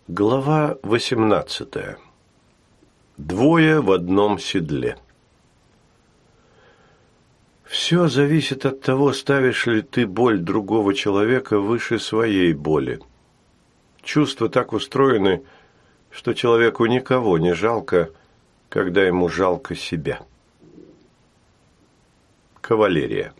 Глава 18. Двое в одном седле. Все зависит от того, ставишь ли ты боль другого человека выше своей боли. Чувства так устроены, что человеку никого не жалко, когда ему жалко себя. Кавалерия.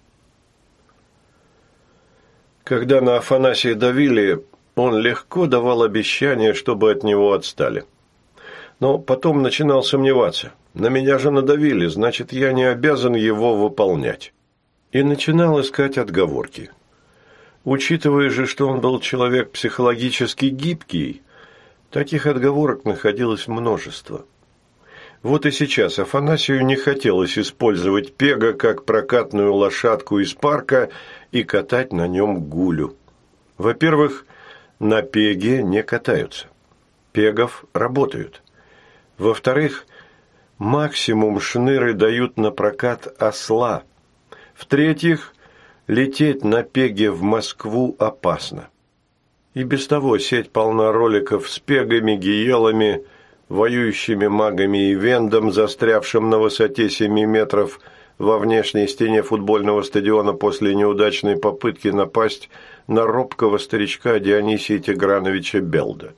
Когда на Афанасия давили, он легко давал обещания, чтобы от него отстали. Но потом начинал сомневаться. На меня же надавили, значит, я не обязан его выполнять. И начинал искать отговорки. Учитывая же, что он был человек психологически гибкий, таких отговорок находилось множество. Вот и сейчас Афанасию не хотелось использовать Пега как прокатную лошадку из парка и катать на нем Гулю. Во-первых, на Пеге не катаются. Пегов работают. Во-вторых, максимум шныры дают на прокат осла. В-третьих, лететь на Пеге в Москву опасно. И без того сеть полна роликов с Пегами, гиелами, воюющими магами и вендом, застрявшим на высоте 7 метров во внешней стене футбольного стадиона после неудачной попытки напасть на робкого старичка Дионисия Тиграновича Белда.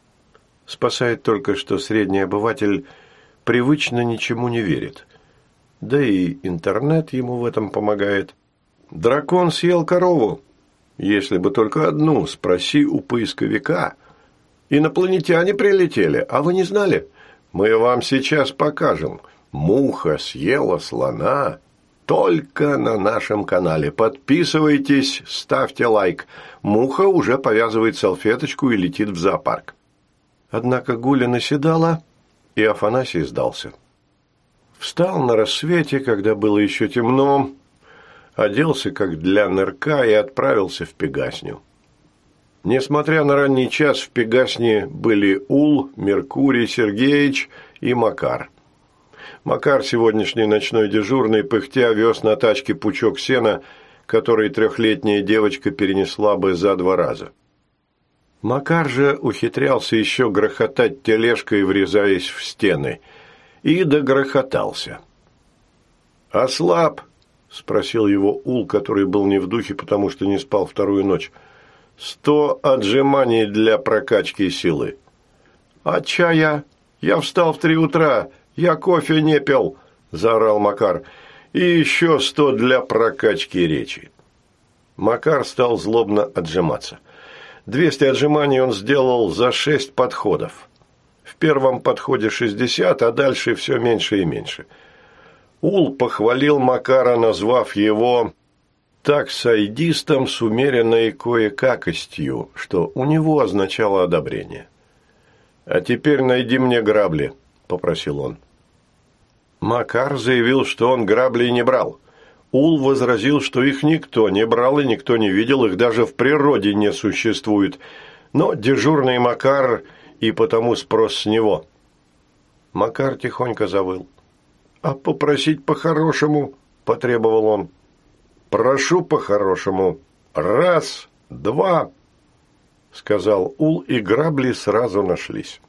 Спасает только, что средний обыватель привычно ничему не верит. Да и интернет ему в этом помогает. Дракон съел корову. Если бы только одну, спроси у поисковика. Инопланетяне прилетели, а вы не знали? Мы вам сейчас покажем. Муха съела слона. Только на нашем канале. Подписывайтесь, ставьте лайк. Муха уже повязывает салфеточку и летит в зоопарк. Однако Гуля наседала, и Афанасий сдался. Встал на рассвете, когда было еще темно, оделся как для нырка и отправился в Пегасню. Несмотря на ранний час, в Пегасне были Ул, Меркурий Сергеевич и Макар. Макар, сегодняшний ночной дежурный, пыхтя вез на тачке пучок сена, который трехлетняя девочка перенесла бы за 2 раза. Макар же ухитрялся еще грохотать тележкой, врезаясь в стены, и догрохотался. «Ослаб?» – спросил его Ул, который был не в духе, потому что не спал 2-ю ночь. 100 отжиманий для прокачки силы. «А чая? Я встал в 3 утра. Я кофе не пил», – заорал Макар. «И еще 100 для прокачки речи». Макар стал злобно отжиматься. 200 отжиманий он сделал за 6 подходов. В первом подходе 60, а дальше все меньше и меньше. Ул похвалил Макара, назвав его таксайдистом с умеренной кое-какостью, что у него означало одобрение. «А теперь найди мне грабли», – попросил он. Макар заявил, что он граблей не брал. Ул возразил, что их никто не брал и никто не видел, их даже в природе не существует. Но дежурный Макар, и потому спрос с него. Макар тихонько завыл. «А попросить по-хорошему?» – потребовал он. «Прошу по-хорошему. 1, 2», – сказал Ул, и грабли сразу нашлись.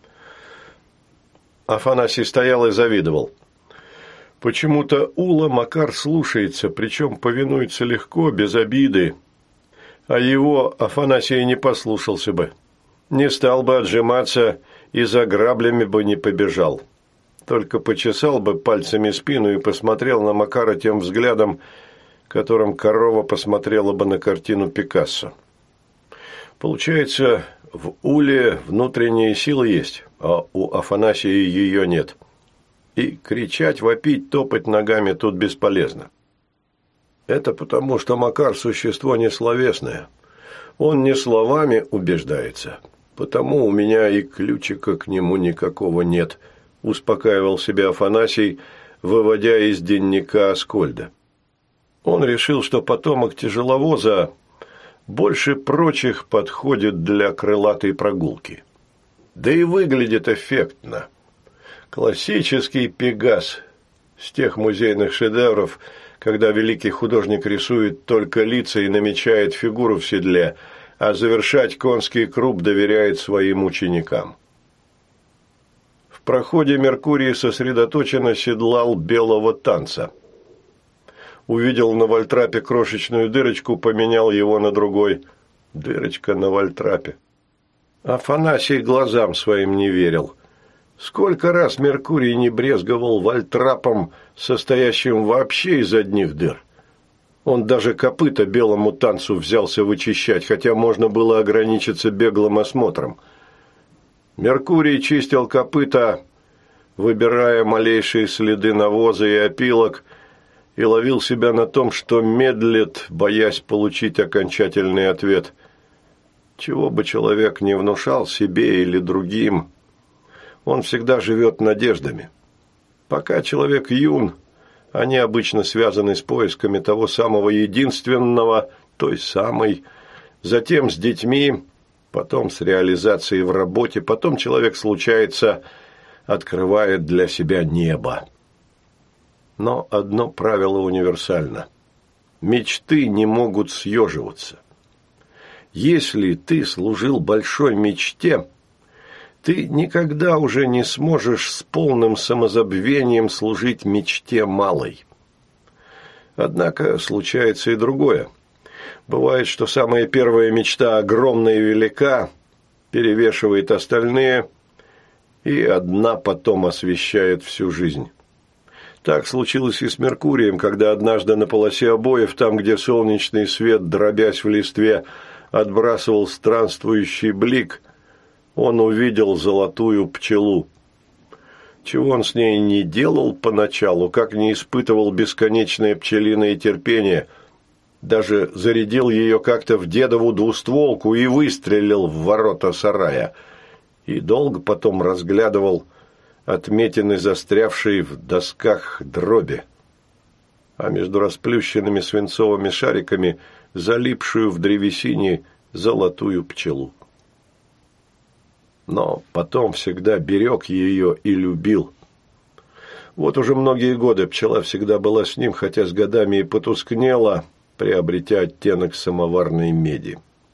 Афанасий стоял и завидовал. Почему-то Ула Макар слушается, причем повинуется легко, без обиды. А его Афанасий не послушался бы. Не стал бы отжиматься и за граблями бы не побежал. Только почесал бы пальцами спину и посмотрел на Макара тем взглядом, которым корова посмотрела бы на картину Пикассо. Получается, в Уле внутренняя сила есть, а у Афанасия ее нет. И кричать, вопить, топать ногами тут бесполезно. Это потому, что Макар – существо несловесное. Он не словами убеждается. Потому у меня и ключика к нему никакого нет, успокаивал себя Афанасий, выводя из дневника Аскольда. Он решил, что потомок тяжеловоза больше прочих подходит для крылатой прогулки. Да и выглядит эффектно. Классический Пегас с тех музейных шедевров, когда великий художник рисует только лица и намечает фигуру в седле, а завершать конский круп доверяет своим ученикам. В проходе Меркурий сосредоточенно седлал белого танца. Увидел на вальтрапе крошечную дырочку, поменял его на другой. Дырочка на вальтрапе. Афанасий глазам своим не верил. Сколько раз Меркурий не брезговал вальтрапом, состоящим вообще из одних дыр. Он даже копыта белому танцу взялся вычищать, хотя можно было ограничиться беглым осмотром. Меркурий чистил копыта, выбирая малейшие следы навоза и опилок, и ловил себя на том, что медлит, боясь получить окончательный ответ. Чего бы человек не внушал себе или другим, он всегда живет надеждами. Пока человек юн, они обычно связаны с поисками того самого единственного, той самой, затем с детьми, потом с реализацией в работе, потом человек, случается, открывает для себя небо. Но одно правило универсально. Мечты не могут съеживаться. Если ты служил большой мечте, ты никогда уже не сможешь с полным самозабвением служить мечте малой. Однако случается и другое. Бывает, что самая первая мечта огромна и велика, перевешивает остальные, и одна потом освещает всю жизнь. Так случилось и с Меркурием, когда однажды на полосе обоев, там, где солнечный свет, дробясь в листве, отбрасывал странствующий блик, он увидел золотую пчелу. Чего он с ней не делал поначалу, как не испытывал бесконечное пчелиное терпение, даже зарядил ее как-то в дедову двустволку и выстрелил в ворота сарая, и долго потом разглядывал отметины, застрявшие в досках дроби, а между расплющенными свинцовыми шариками залипшую в древесине золотую пчелу. Но потом всегда берег ее и любил. Вот уже многие годы пчела всегда была с ним, хотя с годами и потускнела, приобретя оттенок самоварной меди.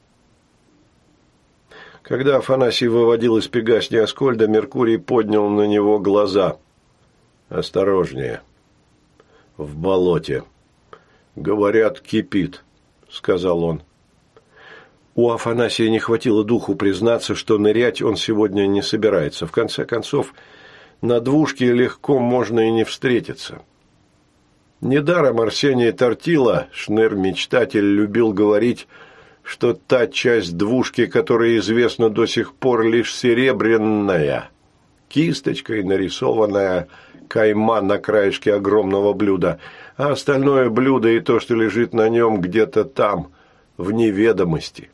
Когда Афанасий выводил из пегасни Аскольда, Меркурий поднял на него глаза. «Осторожнее. В болоте. Говорят, кипит», — сказал он. У Афанасия не хватило духу признаться, что нырять он сегодня не собирается. В конце концов, на двушке легко можно и не встретиться. Недаром Арсений Тортила, шныр-мечтатель, любил говорить, что та часть двушки, которая известна до сих пор лишь серебряная, кисточкой нарисованная кайма на краешке огромного блюда, а остальное блюдо и то, что лежит на нем где-то там, в неведомости.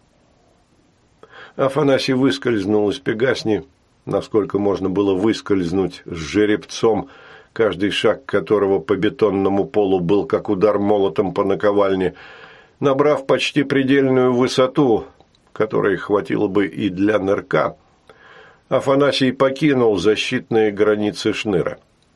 Афанасий выскользнул из пегасни, насколько можно было выскользнуть с жеребцом, каждый шаг которого по бетонному полу был как удар молотом по наковальне, набрав почти предельную высоту, которой хватило бы и для нырка. Афанасий покинул защитные границы шныра.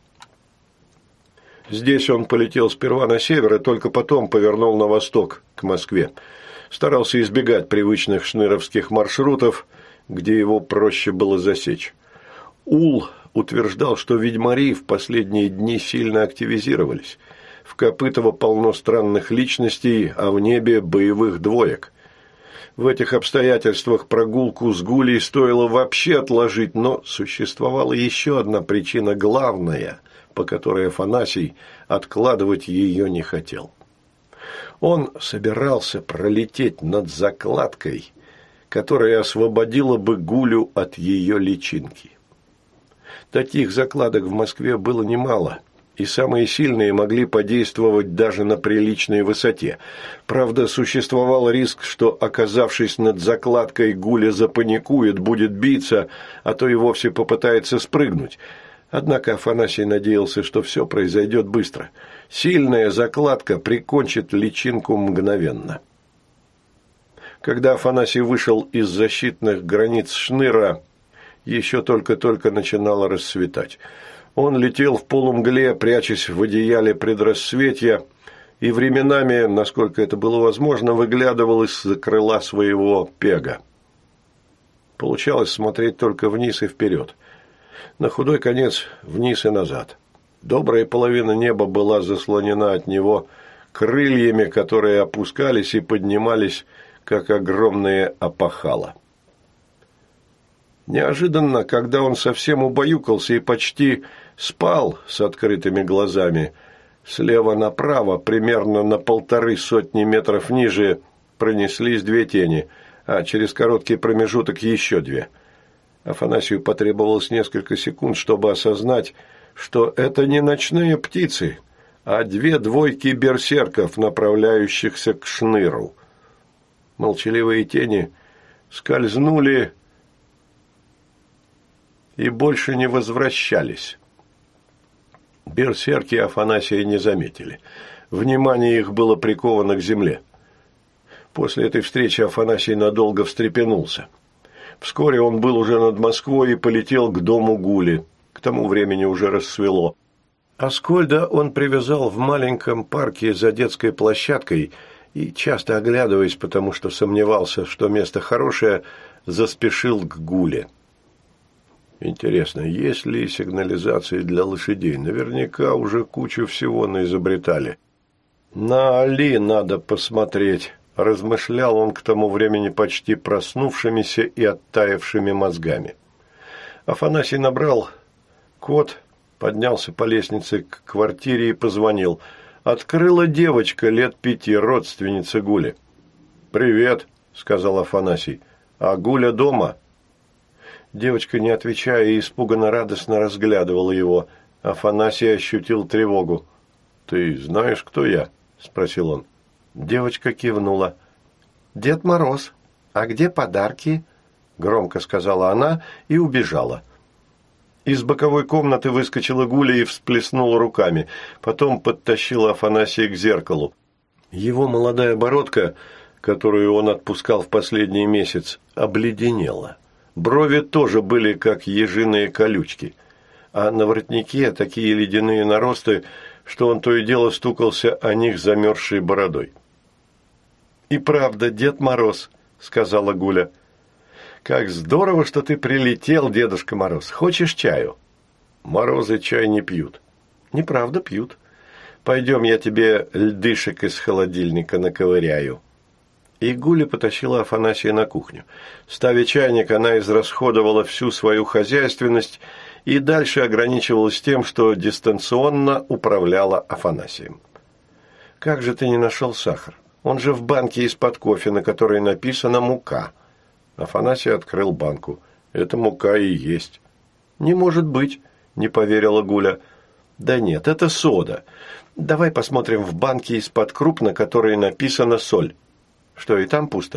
Здесь он полетел сперва на север и только потом повернул на восток, к Москве. Старался избегать привычных шныровских маршрутов, где его проще было засечь. Ул утверждал, что ведьмари в последние дни сильно активизировались. В Копытово полно странных личностей, а в небе боевых двоек. В этих обстоятельствах прогулку с Гулей стоило вообще отложить, но существовала еще одна причина главная, по которой Афанасий откладывать ее не хотел. Он собирался пролететь над закладкой, которая освободила бы Гулю от ее личинки. Таких закладок в Москве было немало, и самые сильные могли подействовать даже на приличной высоте. Правда, существовал риск, что, оказавшись над закладкой, Гуля запаникует, будет биться, а то и вовсе попытается спрыгнуть. Однако Афанасий надеялся, что все произойдет быстро. Сильная закладка прикончит личинку мгновенно. Когда Афанасий вышел из защитных границ шныра, еще только-только начинало рассветать. Он летел в полумгле, прячась в одеяле предрассветья, и временами, насколько это было возможно, выглядывал из-за крыла своего пега. Получалось смотреть только вниз и вперед. На худой конец вниз и назад. Добрая половина неба была заслонена от него крыльями, которые опускались и поднимались, как огромные опахала. Неожиданно, когда он совсем убаюкался и почти спал с открытыми глазами, слева направо, примерно на 150 метров ниже, пронеслись две тени, а через короткий промежуток еще две. Афанасию потребовалось несколько секунд, чтобы осознать, что это не ночные птицы, а две двойки берсерков, направляющихся к шныру. Молчаливые тени скользнули и больше не возвращались. Берсерки Афанасия не заметили. Внимание их было приковано к земле. После этой встречи Афанасий надолго встрепенулся. Вскоре он был уже над Москвой и полетел к дому Гули. К тому времени уже рассвело. Аскольда он привязал в маленьком парке за детской площадкой и, часто оглядываясь, потому что сомневался, что место хорошее, заспешил к Гуле. Интересно, есть ли сигнализации для лошадей? Наверняка уже кучу всего наизобретали. На Али надо посмотреть, размышлял он к тому времени почти проснувшимися и оттаившими мозгами. Афанасий набрал код, поднялся по лестнице к квартире и позвонил. Открыла девочка лет 5, родственница Гули. «Привет», — сказал Афанасий. «А Гуля дома?» Девочка, не отвечая, и испуганно-радостно разглядывала его. Афанасий ощутил тревогу. «Ты знаешь, кто я?» – спросил он. Девочка кивнула. «Дед Мороз, а где подарки?» – громко сказала она и убежала. Из боковой комнаты выскочила Гуля и всплеснула руками. Потом подтащила Афанасия к зеркалу. Его молодая бородка, которую он отпускал в последний месяц, обледенела. Брови тоже были, как ежиные колючки, а на воротнике такие ледяные наросты, что он то и дело стукался о них замерзшей бородой. «И правда, Дед Мороз», — сказала Гуля. «Как здорово, что ты прилетел, Дедушка Мороз. Хочешь чаю?» «Морозы чай не пьют». «Неправда, пьют. Пойдем, я тебе льдышек из холодильника наковыряю». И Гуля потащила Афанасия на кухню. Ставя чайник, она израсходовала всю свою хозяйственность и дальше ограничивалась тем, что дистанционно управляла Афанасием. «Как же ты не нашел сахар? Он же в банке из-под кофе, на которой написано «мука». Афанасий открыл банку. «Это мука и есть». «Не может быть», – не поверила Гуля. «Да нет, это сода. Давай посмотрим в банке из-под круп, на которой написано «соль». Что, и там пусто?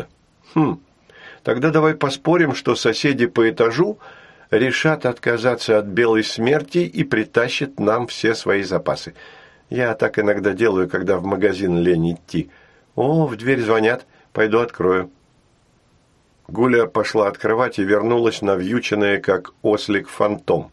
Тогда давай поспорим, что соседи по этажу решат отказаться от белой смерти и притащат нам все свои запасы. Я так иногда делаю, когда в магазин лень идти. О, в дверь звонят. Пойду открою». Гуля пошла открывать и вернулась навьюченная, как ослик, фантом.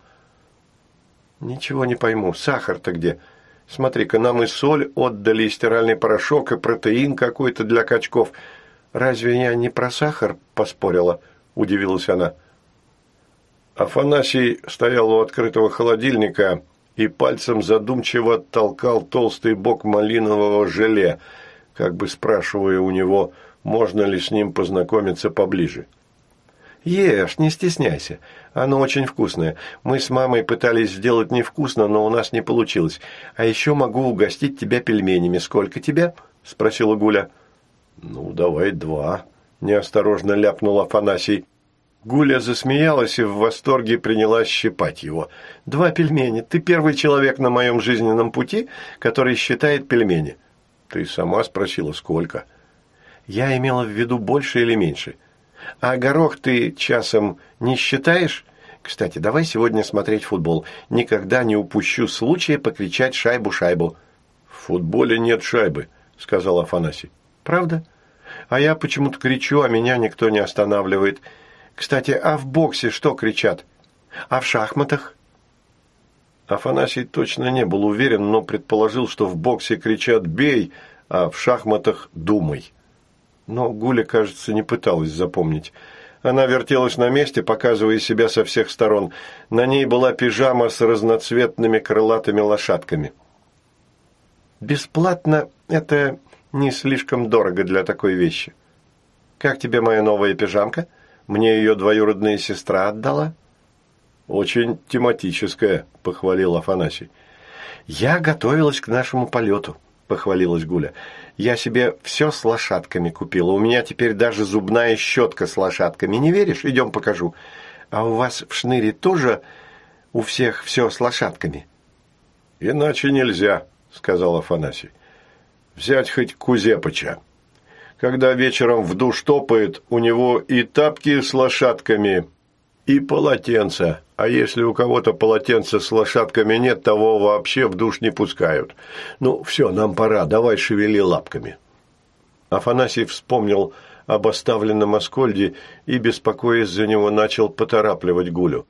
«Ничего не пойму. Сахар-то где? Смотри-ка, нам и соль отдали, и стиральный порошок, и протеин какой-то для качков. Разве я не про сахар поспорила?» – удивилась она. Афанасий стоял у открытого холодильника и пальцем задумчиво толкал толстый бок малинового желе, как бы спрашивая у него, можно ли с ним познакомиться поближе. «Ешь, не стесняйся. Оно очень вкусное. Мы с мамой пытались сделать невкусно, но у нас не получилось. А еще могу угостить тебя пельменями. Сколько тебя?» – спросила Гуля. «Ну, давай 2», – неосторожно ляпнул Афанасий. Гуля засмеялась и в восторге принялась щипать его. «2 пельмени. Ты первый человек на моем жизненном пути, который считает пельмени». «Ты сама спросила, сколько?» «Я имела в виду больше или меньше. А горох ты часом не считаешь? Кстати, давай сегодня смотреть футбол. Никогда не упущу случая покричать «шайбу-шайбу». «В футболе нет шайбы», – сказал Афанасий. «Правда? А я почему-то кричу, а меня никто не останавливает. Кстати, а в боксе что кричат? А в шахматах?» Афанасий точно не был уверен, но предположил, что в боксе кричат «бей», а в шахматах «думай». Но Гуля, кажется, не пыталась запомнить. Она вертелась на месте, показывая себя со всех сторон. На ней была пижама с разноцветными крылатыми лошадками. «Бесплатно – это не слишком дорого для такой вещи. Как тебе моя новая пижамка? Мне ее двоюродная сестра отдала». «Очень тематическая», – похвалил Афанасий. «Я готовилась к нашему полету», – похвалилась Гуля. «Я себе все с лошадками купила. У меня теперь даже зубная щетка с лошадками. Не веришь? Идем покажу. А у вас в Шныре тоже у всех все с лошадками?» «Иначе нельзя», – сказал Афанасий. «Взять хоть Кузепыча. Когда вечером в душ топает, у него и тапки с лошадками, и полотенца. А если у кого-то полотенца с лошадками нет, того вообще в душ не пускают. Ну, все, нам пора, давай шевели лапками». Афанасий вспомнил об оставленном Аскольде и, беспокоясь за него, начал поторапливать Гулю.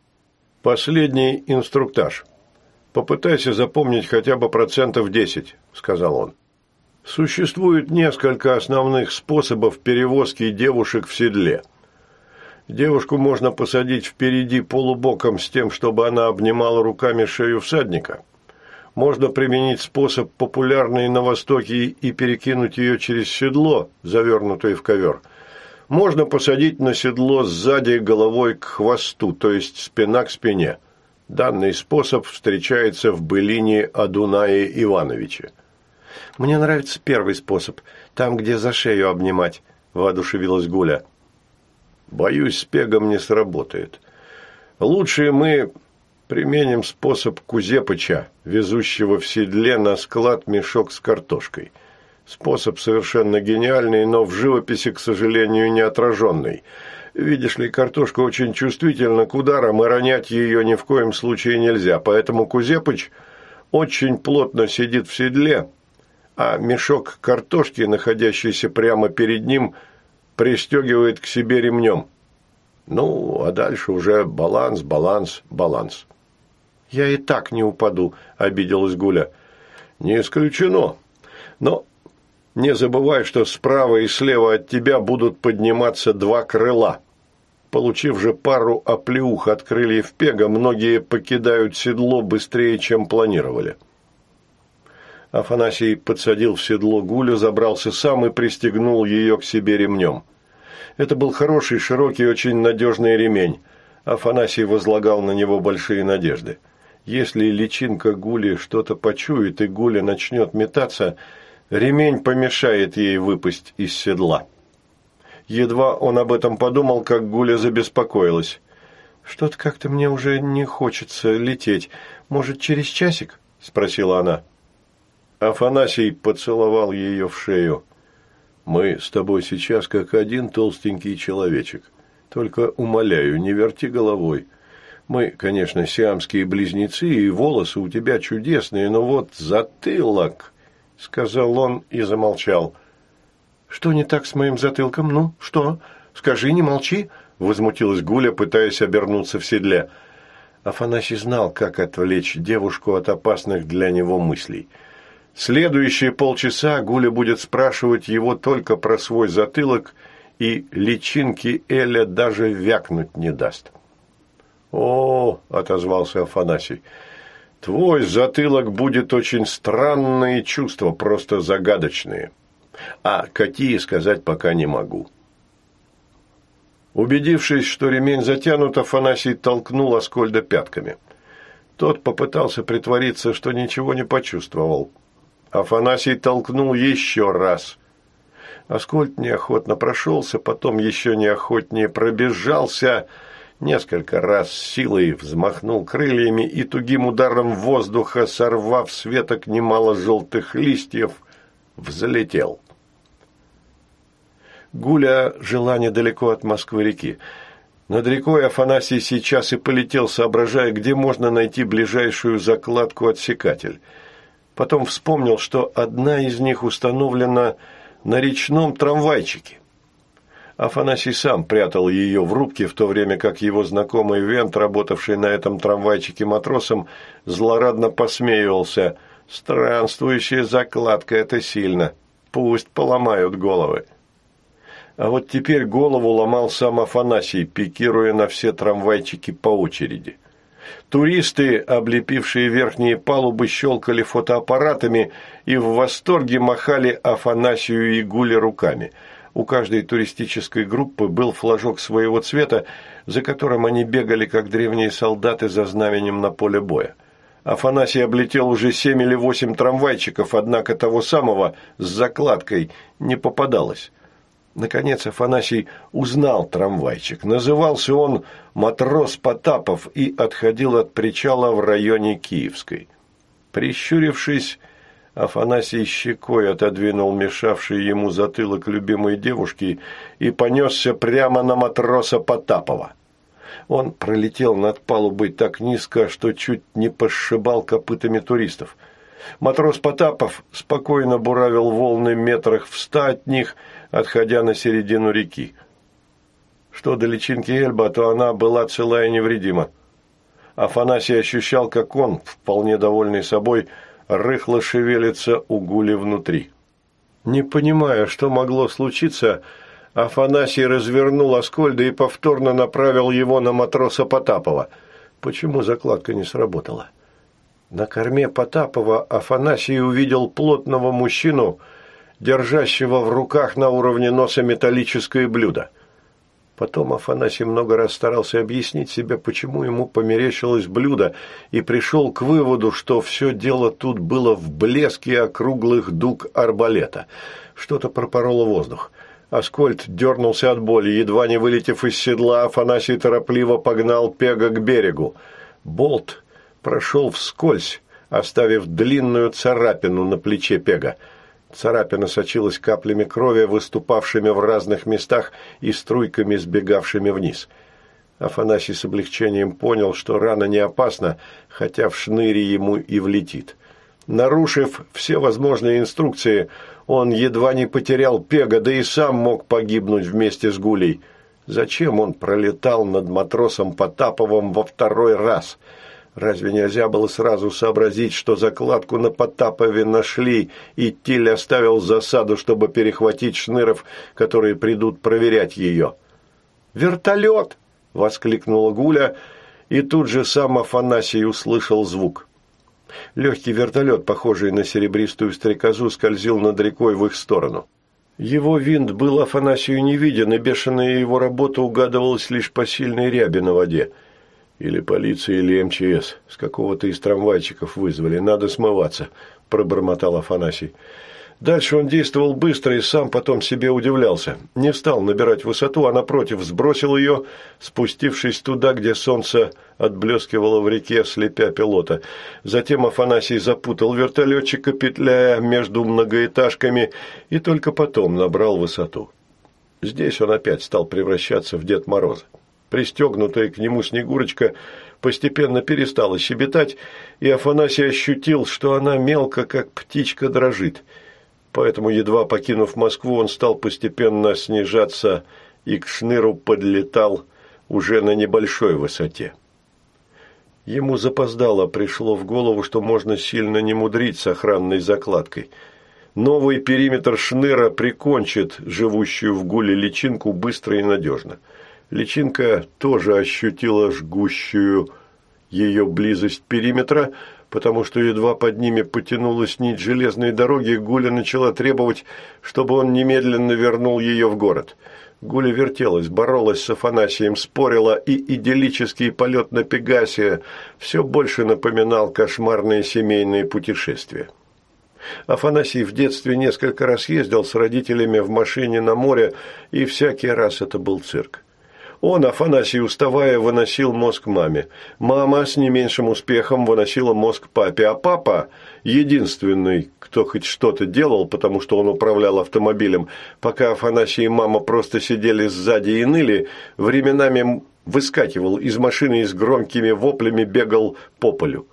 «Последний инструктаж. Попытайся запомнить хотя бы 10%, – сказал он. Существует несколько основных способов перевозки девушек в седле. Девушку можно посадить впереди полубоком с тем, чтобы она обнимала руками шею всадника. Можно применить способ, популярный на Востоке, и перекинуть ее через седло, завернутое в ковер. Можно посадить на седло сзади головой к хвосту, то есть спина к спине. Данный способ встречается в былине о Дунае Ивановиче. «Мне нравится первый способ, там, где за шею обнимать», – воодушевилась Гуля. «Боюсь, с пегом не сработает. Лучше мы применим способ Кузепыча, везущего в седле на склад мешок с картошкой. Способ совершенно гениальный, но в живописи, к сожалению, не отраженный. Видишь ли, картошка очень чувствительна к ударам, и ронять ее ни в коем случае нельзя, поэтому Кузепыч очень плотно сидит в седле, а мешок картошки, находящийся прямо перед ним, пристегивает к себе ремнем. Ну, а дальше уже баланс, баланс, баланс». «Я и так не упаду», – обиделась Гуля. «Не исключено. Но не забывай, что справа и слева от тебя будут подниматься два крыла. Получив же пару оплеух от крыльев пега, многие покидают седло быстрее, чем планировали». Афанасий подсадил в седло Гулю, забрался сам и пристегнул ее к себе ремнем. Это был хороший, широкий, очень надежный ремень. Афанасий возлагал на него большие надежды. Если личинка Гули что-то почует и Гуля начнет метаться, ремень помешает ей выпасть из седла. Едва он об этом подумал, как Гуля забеспокоилась. «Что-то как-то мне уже не хочется лететь. Может, через часик?» – спросила она. Афанасий поцеловал ее в шею. «Мы с тобой сейчас как один толстенький человечек. Только, умоляю, не верти головой. Мы, конечно, сиамские близнецы, и волосы у тебя чудесные, но вот затылок», – сказал он и замолчал. «Что не так с моим затылком? Ну, что? Скажи, не молчи», – возмутилась Гуля, пытаясь обернуться в седле. Афанасий знал, как отвлечь девушку от опасных для него мыслей. Следующие полчаса Гуля будет спрашивать его только про свой затылок, и личинки Эля даже вякнуть не даст. «О, — отозвался Афанасий, — твой затылок будет очень странные чувства, просто загадочные. А какие, сказать пока не могу». Убедившись, что ремень затянут, Афанасий толкнул Аскольда пятками. Тот попытался притвориться, что ничего не почувствовал. Афанасий толкнул еще раз. Аскольд неохотно прошелся, потом еще неохотнее пробежался, несколько раз с силой взмахнул крыльями и тугим ударом воздуха, сорвав с веток немало желтых листьев, взлетел. Гуля жила недалеко от Москвы-реки. Над рекой Афанасий сейчас и полетел, соображая, где можно найти ближайшую закладку-отсекатель. Потом вспомнил, что одна из них установлена на речном трамвайчике. Афанасий сам прятал ее в рубке, в то время как его знакомый Вент, работавший на этом трамвайчике матросом, злорадно посмеивался. «Странствующая закладка – это сильно. Пусть поломают головы». А вот теперь голову ломал сам Афанасий, пикируя на все трамвайчики по очереди. Туристы, облепившие верхние палубы, щелкали фотоаппаратами и в восторге махали Афанасию и Гуле руками. У каждой туристической группы был флажок своего цвета, за которым они бегали, как древние солдаты, за знаменем на поле боя. Афанасий облетел уже 7 или 8 трамвайчиков, однако того самого с закладкой не попадалось. Наконец Афанасий узнал трамвайчик. Назывался он «Матрос Потапов» и отходил от причала в районе Киевской. Прищурившись, Афанасий щекой отодвинул мешавший ему затылок любимой девушки и понесся прямо на матроса Потапова. Он пролетел над палубой так низко, что чуть не пошибал копытами туристов. Матрос Потапов спокойно буравил волны метрах в 100 от них, отходя на середину реки. Что до личинки Эльба, то она была цела и невредима. Афанасий ощущал, как он, вполне довольный собой, рыхло шевелится у Гули внутри. Не понимая, что могло случиться, Афанасий развернул Аскольда и повторно направил его на матроса Потапова. Почему закладка не сработала? На корме Потапова Афанасий увидел плотного мужчину, держащего в руках на уровне носа металлическое блюдо. Потом Афанасий много раз старался объяснить себе, почему ему померещилось блюдо, и пришел к выводу, что все дело тут было в блеске округлых дуг арбалета. Что-то пропороло воздух. Аскольд дернулся от боли. Едва не вылетев из седла, Афанасий торопливо погнал Пега к берегу. Болт прошел вскользь, оставив длинную царапину на плече Пега. Царапина сочилась каплями крови, выступавшими в разных местах и струйками, сбегавшими вниз. Афанасий с облегчением понял, что рана не опасна, хотя в шныре ему и влетит. Нарушив все возможные инструкции, он едва не потерял Пега, да и сам мог погибнуть вместе с Гулей. Зачем он пролетал над матросом Потаповым во второй раз? Разве нельзя было сразу сообразить, что закладку на Потапове нашли, и Тиль оставил засаду, чтобы перехватить шныров, которые придут проверять ее? «Вертолет!» – воскликнула Гуля, и тут же сам Афанасий услышал звук. Легкий вертолет, похожий на серебристую стрекозу, скользил над рекой в их сторону. Его винт был Афанасию не виден, и бешеная его работа угадывалась лишь по сильной ряби на воде. «Или полиция, или МЧС. С какого-то из трамвайчиков вызвали. Надо смываться», – пробормотал Афанасий. Дальше он действовал быстро и сам потом себе удивлялся. Не стал набирать высоту, а напротив сбросил ее, спустившись туда, где солнце отблескивало в реке, слепя пилота. Затем Афанасий запутал вертолетчика, петляя между многоэтажками, и только потом набрал высоту. Здесь он опять стал превращаться в Дед Мороза. Пристегнутая к нему Снегурочка постепенно перестала щебетать, и Афанасий ощутил, что она мелко, как птичка, дрожит. Поэтому, едва покинув Москву, он стал постепенно снижаться и к шныру подлетал уже на небольшой высоте. Ему запоздало пришло в голову, что можно сильно не мудрить с охранной закладкой. Новый периметр шныра прикончит живущую в Гуле личинку быстро и надежно. Личинка тоже ощутила жгущую ее близость периметра, потому что едва под ними потянулась нить железной дороги, Гуля начала требовать, чтобы он немедленно вернул ее в город. Гуля вертелась, боролась с Афанасием, спорила, и идиллический полет на Пегасе все больше напоминал кошмарные семейные путешествия. Афанасий в детстве несколько раз ездил с родителями в машине на море, и всякий раз это был цирк. Он, Афанасий, уставая, выносил мозг маме. Мама с не меньшим успехом выносила мозг папе, а папа, единственный, кто хоть что-то делал, потому что он управлял автомобилем, пока Афанасий и мама просто сидели сзади и ныли, временами выскакивал из машины и с громкими воплями бегал по полю.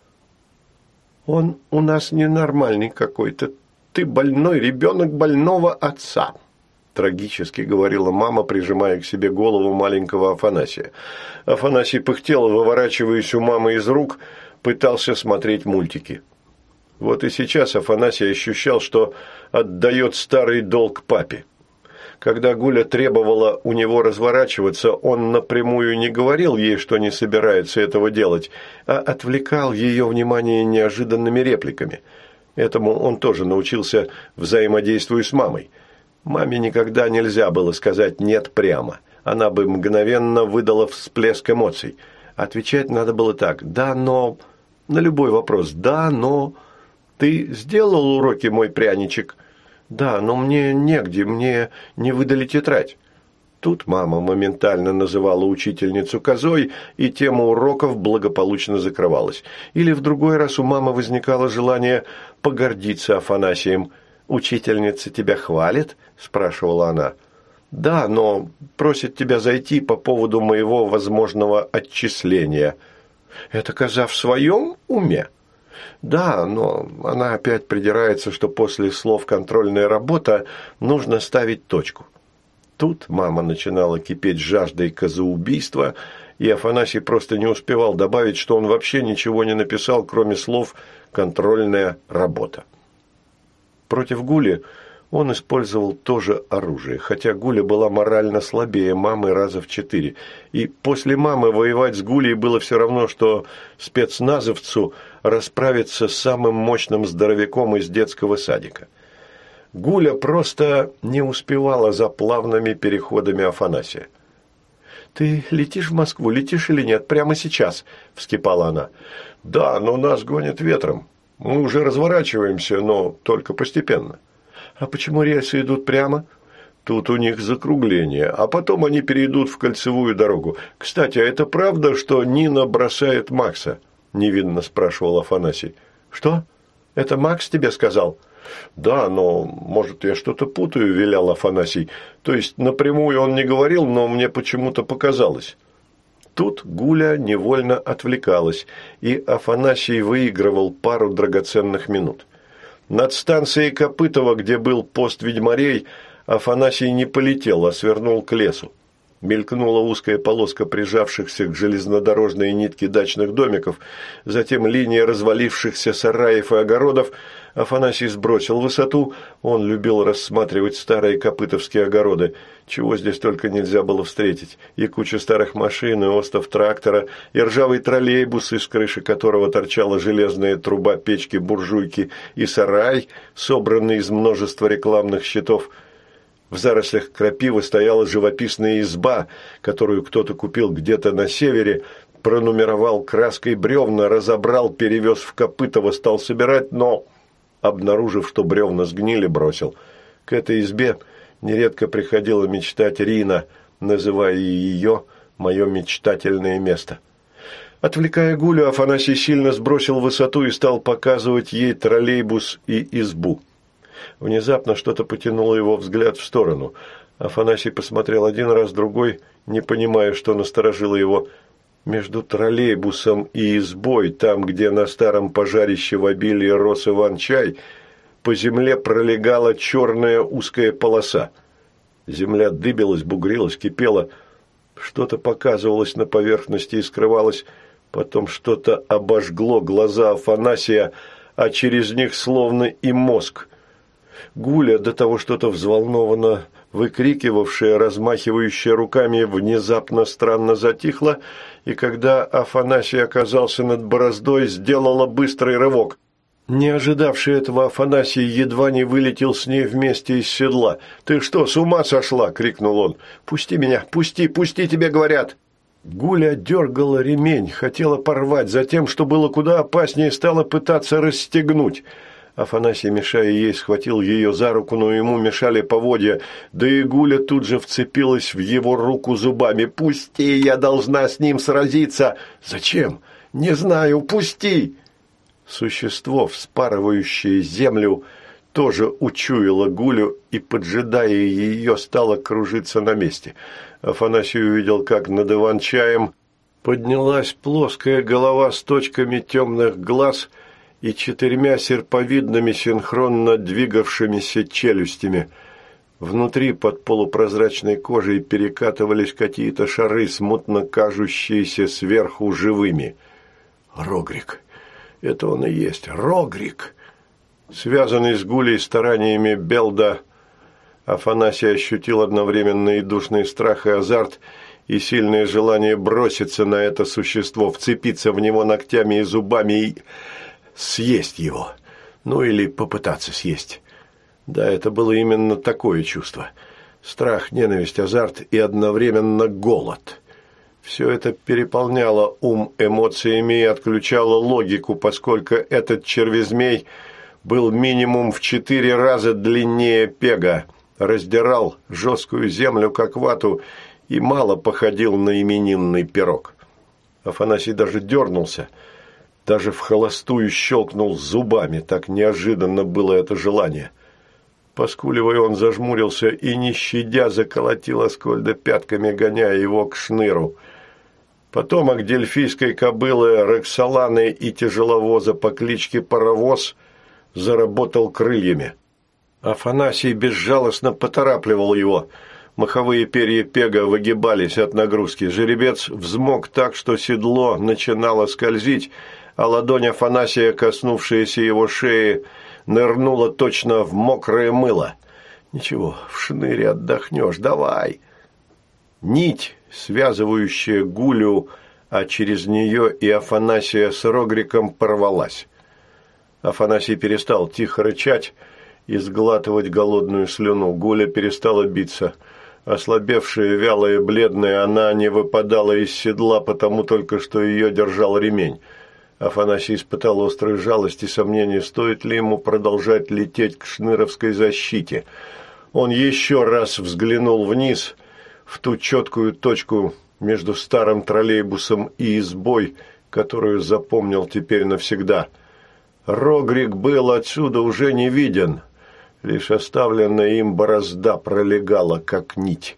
«Он у нас ненормальный какой-то. Ты больной ребенок больного отца», трагически говорила мама, прижимая к себе голову маленького Афанасия. Афанасий пыхтел, выворачиваясь у мамы из рук, пытался смотреть мультики. Вот и сейчас Афанасий ощущал, что отдает старый долг папе. Когда Гуля требовала у него разворачиваться, он напрямую не говорил ей, что не собирается этого делать, а отвлекал ее внимание неожиданными репликами. Этому он тоже научился, взаимодействуя с мамой. Маме никогда нельзя было сказать «нет» прямо. Она бы мгновенно выдала всплеск эмоций. Отвечать надо было так: «Да, но…» На любой вопрос: «Да, но…» «Ты сделал уроки, мой пряничек?» «Да, но мне негде, мне не выдали тетрадь». Тут мама моментально называла учительницу козой, и тема уроков благополучно закрывалась. Или в другой раз у мамы возникало желание погордиться Афанасием. «Учительница тебя хвалит?» – спрашивала она. «Да, но просит тебя зайти по поводу моего возможного отчисления». «Это коза в своем уме?» «Да, но она опять придирается, что после слов «контрольная работа» нужно ставить точку». Тут мама начинала кипеть жаждой козоубийства, и Афанасий просто не успевал добавить, что он вообще ничего не написал, кроме слов «контрольная работа». Против Гули он использовал тоже оружие, хотя Гуля была морально слабее мамы раза в 4. И после мамы воевать с Гулей было все равно, что спецназовцу расправиться с самым мощным здоровяком из детского садика. Гуля просто не успевала за плавными переходами Афанасия. «Ты летишь в Москву, летишь или нет? Прямо сейчас?» – вскипала она. «Да, но нас гонит ветром. Мы уже разворачиваемся, но только постепенно». «А почему рельсы идут прямо?» «Тут у них закругление, а потом они перейдут в кольцевую дорогу. Кстати, а это правда, что Нина бросает Макса?» – невинно спрашивал Афанасий. «Что? Это Макс тебе сказал?» «Да, но, может, я что-то путаю», – вилял Афанасий. «То есть напрямую он не говорил, но мне почему-то показалось». Тут Гуля невольно отвлекалась, и Афанасий выигрывал пару драгоценных минут. Над станцией Копытово, где был пост ведьмарей, Афанасий не полетел, а свернул к лесу. Мелькнула узкая полоска прижавшихся к железнодорожной нитке дачных домиков, затем линия развалившихся сараев и огородов. Афанасий сбросил высоту, он любил рассматривать старые копытовские огороды, чего здесь только нельзя было встретить, и куча старых машин, и остов трактора, и ржавый троллейбус, из крыши которого торчала железная труба печки-буржуйки, и сарай, собранный из множества рекламных щитов. В зарослях крапивы стояла живописная изба, которую кто-то купил где-то на севере, пронумеровал краской бревна, разобрал, перевез в Копытово, стал собирать, но, обнаружив, что бревна сгнили, бросил. К этой избе нередко приходила мечтать Рина, называя ее «моё мечтательное место». Отвлекая Гулю, Афанасий сильно сбросил высоту и стал показывать ей троллейбус и избу. Внезапно что-то потянуло его взгляд в сторону. Афанасий посмотрел один раз, другой, не понимая, что насторожило его. Между троллейбусом и избой, там, где на старом пожарище в обилии рос иван-чай, по земле пролегала черная узкая полоса. Земля дыбилась, бугрилась, кипела. Что-то показывалось на поверхности и скрывалось. Потом что-то обожгло глаза Афанасия, а через них словно и мозг. Гуля, до того что-то взволнованно выкрикивавшая, размахивающая руками, внезапно странно затихла, и когда Афанасий оказался над бороздой, сделала быстрый рывок. Не ожидавший этого Афанасий едва не вылетел с ней вместе из седла. «Ты что, с ума сошла?» – крикнул он. «Пусти меня! Пусти! Пусти, тебе говорят!» Гуля дергала ремень, хотела порвать, затем, что было куда опаснее, стала пытаться расстегнуть. Афанасий, мешая ей, схватил ее за руку, но ему мешали поводья, да и Гуля тут же вцепилась в его руку зубами. «Пусти, я должна с ним сразиться!» «Зачем? Не знаю, пусти!» Существо, вспарывающее землю, тоже учуяло Гулю и, поджидая ее, стало кружиться на месте. Афанасий увидел, как над иван-чаем поднялась плоская голова с точками темных глаз и 4 серповидными синхронно двигавшимися челюстями. Внутри под полупрозрачной кожей перекатывались какие-то шары, смутно кажущиеся сверху живыми. Рогрик. Это он и есть. Рогрик. Связанный с Гулей стараниями Белда, Афанасий ощутил одновременно и душный страх, и азарт, и сильное желание броситься на это существо, вцепиться в него ногтями и зубами и съесть его. Ну или попытаться съесть. Да, это было именно такое чувство. Страх, ненависть, азарт и одновременно голод. Все это переполняло ум эмоциями и отключало логику, поскольку этот червезмей был минимум в 4 раза длиннее пега, раздирал жесткую землю, как вату, и мало походил на именинный пирог. Афанасий даже дернулся, даже вхолостую щелкнул зубами, так неожиданно было это желание. Поскуливая, он зажмурился и, не щадя, заколотил Аскольда пятками, гоняя его к шныру. Потомок дельфийской кобылы Роксоланы и тяжеловоза по кличке Паровоз заработал крыльями. Афанасий безжалостно поторапливал его. Маховые перья пега выгибались от нагрузки. Жеребец взмок так, что седло начинало скользить, а ладонь Афанасия, коснувшаяся его шеи, нырнула точно в мокрое мыло. «Ничего, в шныре отдохнешь, давай!» Нить, связывающая Гулю, а через нее и Афанасия с Рогриком, порвалась. Афанасий перестал тихо рычать и сглатывать голодную слюну. Гуля перестала биться. Ослабевшая, вялая, бледная, она не выпадала из седла, потому только что ее держал ремень. Афанасий испытал острую жалость и сомнение, стоит ли ему продолжать лететь к шныровской защите. Он еще раз взглянул вниз, в ту четкую точку между старым троллейбусом и избой, которую запомнил теперь навсегда. Рогрик был отсюда уже не виден, лишь оставленная им борозда пролегала, как нить.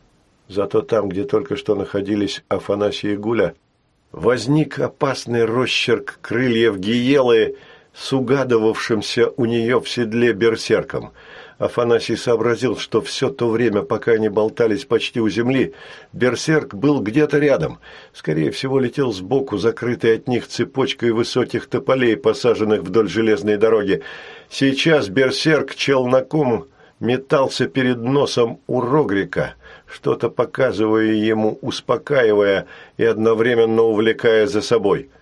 Зато там, где только что находились Афанасий и Гуля, возник опасный росчерк крыльев гиелы с угадывавшимся у нее в седле берсерком. Афанасий сообразил, что все то время, пока они болтались почти у земли, берсерк был где-то рядом. Скорее всего, летел сбоку, закрытый от них цепочкой высоких тополей, посаженных вдоль железной дороги. Сейчас берсерк челноком метался перед носом у Рогрика, что-то показывая ему, успокаивая и одновременно увлекая за собой.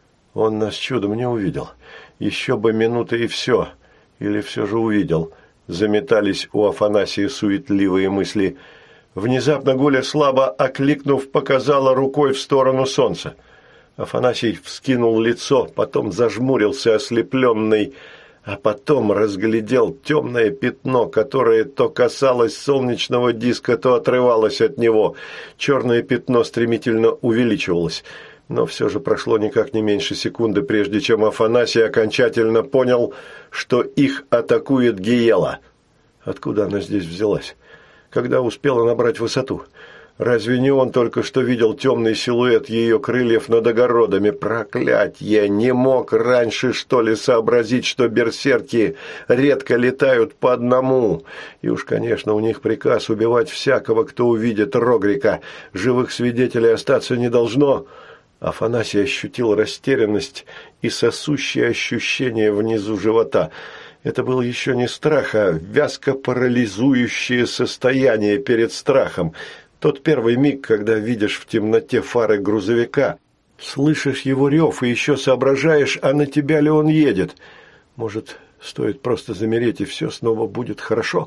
Он нас чудом не увидел. Еще бы минута и все. Или все же увидел. Заметались у Афанасия суетливые мысли. Внезапно Гуля, слабо окликнув, показала рукой в сторону солнца. Афанасий вскинул лицо, потом зажмурился ослепленный, а потом разглядел темное пятно, которое то касалось солнечного диска, то отрывалось от него. Черное пятно стремительно увеличивалось. Но все же прошло никак не меньше секунды, прежде чем Афанасий окончательно понял, что их атакует гиела. Откуда она здесь взялась? Когда успела набрать высоту? Разве не он только что видел темный силуэт ее крыльев над огородами? Проклятье! Не мог раньше, что ли, сообразить, что берсерки редко летают по одному? И уж, конечно, у них приказ убивать всякого, кто увидит Рогрика. Живых свидетелей остаться не должно. Афанасий ощутил растерянность и сосущее ощущение внизу живота. Это был еще не страх, а вязко парализующее состояние перед страхом. Тот первый миг, когда видишь в темноте фары грузовика, слышишь его рев и еще соображаешь, а на тебя ли он едет. Может, стоит просто замереть, и все снова будет хорошо?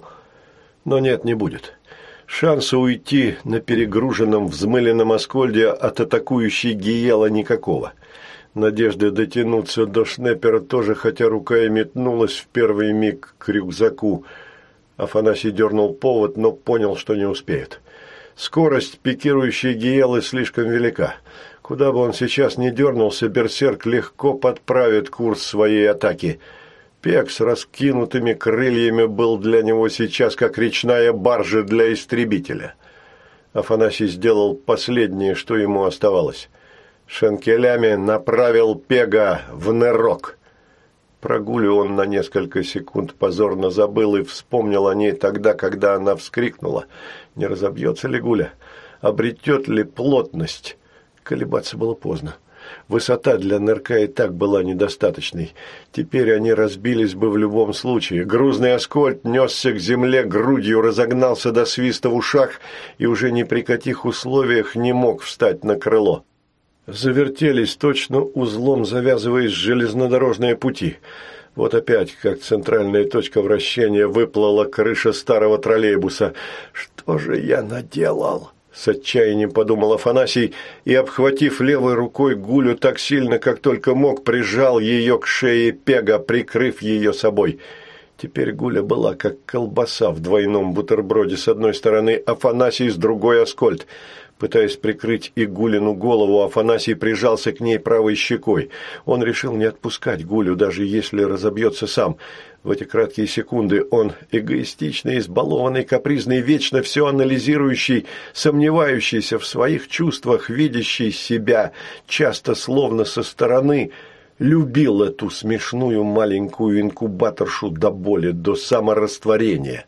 Но нет, не будет. Шанса уйти на перегруженном, взмыленном Аскольде от атакующей гиела никакого. Надежды дотянуться до шнепера тоже, хотя рука и метнулась в первый миг к рюкзаку. Афанасий дернул повод, но понял, что не успеет. Скорость пикирующей гиелы слишком велика. Куда бы он сейчас ни дернулся, берсерк легко подправит курс своей атаки. Пек с раскинутыми крыльями был для него сейчас как речная баржа для истребителя. Афанасий сделал последнее, что ему оставалось. Шенкелями направил пега в нырок. Про Гулю он на несколько секунд позорно забыл и вспомнил о ней тогда, когда она вскрикнула. Не разобьется ли Гуля? Обретет ли плотность? Колебаться было поздно. Высота для нырка и так была недостаточной. Теперь они разбились бы в любом случае. Грузный Аскольд несся к земле грудью, разогнался до свиста в ушах и уже ни при каких условиях не мог встать на крыло. Завертелись точно узлом, завязываясь железнодорожные пути. Вот опять, как центральная точка вращения, выплыла крыша старого троллейбуса. «Что же я наделал?» — с отчаянием подумал Афанасий и, обхватив левой рукой Гулю так сильно, как только мог, прижал ее к шее Пега, прикрыв ее собой. Теперь Гуля была как колбаса в двойном бутерброде. С одной стороны Афанасий, с другой Аскольд. Пытаясь прикрыть и Гулину голову, Афанасий прижался к ней правой щекой. Он решил не отпускать Гулю, даже если разобьется сам. В эти краткие секунды он, эгоистичный, избалованный, капризный, вечно все анализирующий, сомневающийся в своих чувствах, видящий себя, часто словно со стороны, любил эту смешную маленькую инкубаторшу до боли, до саморастворения.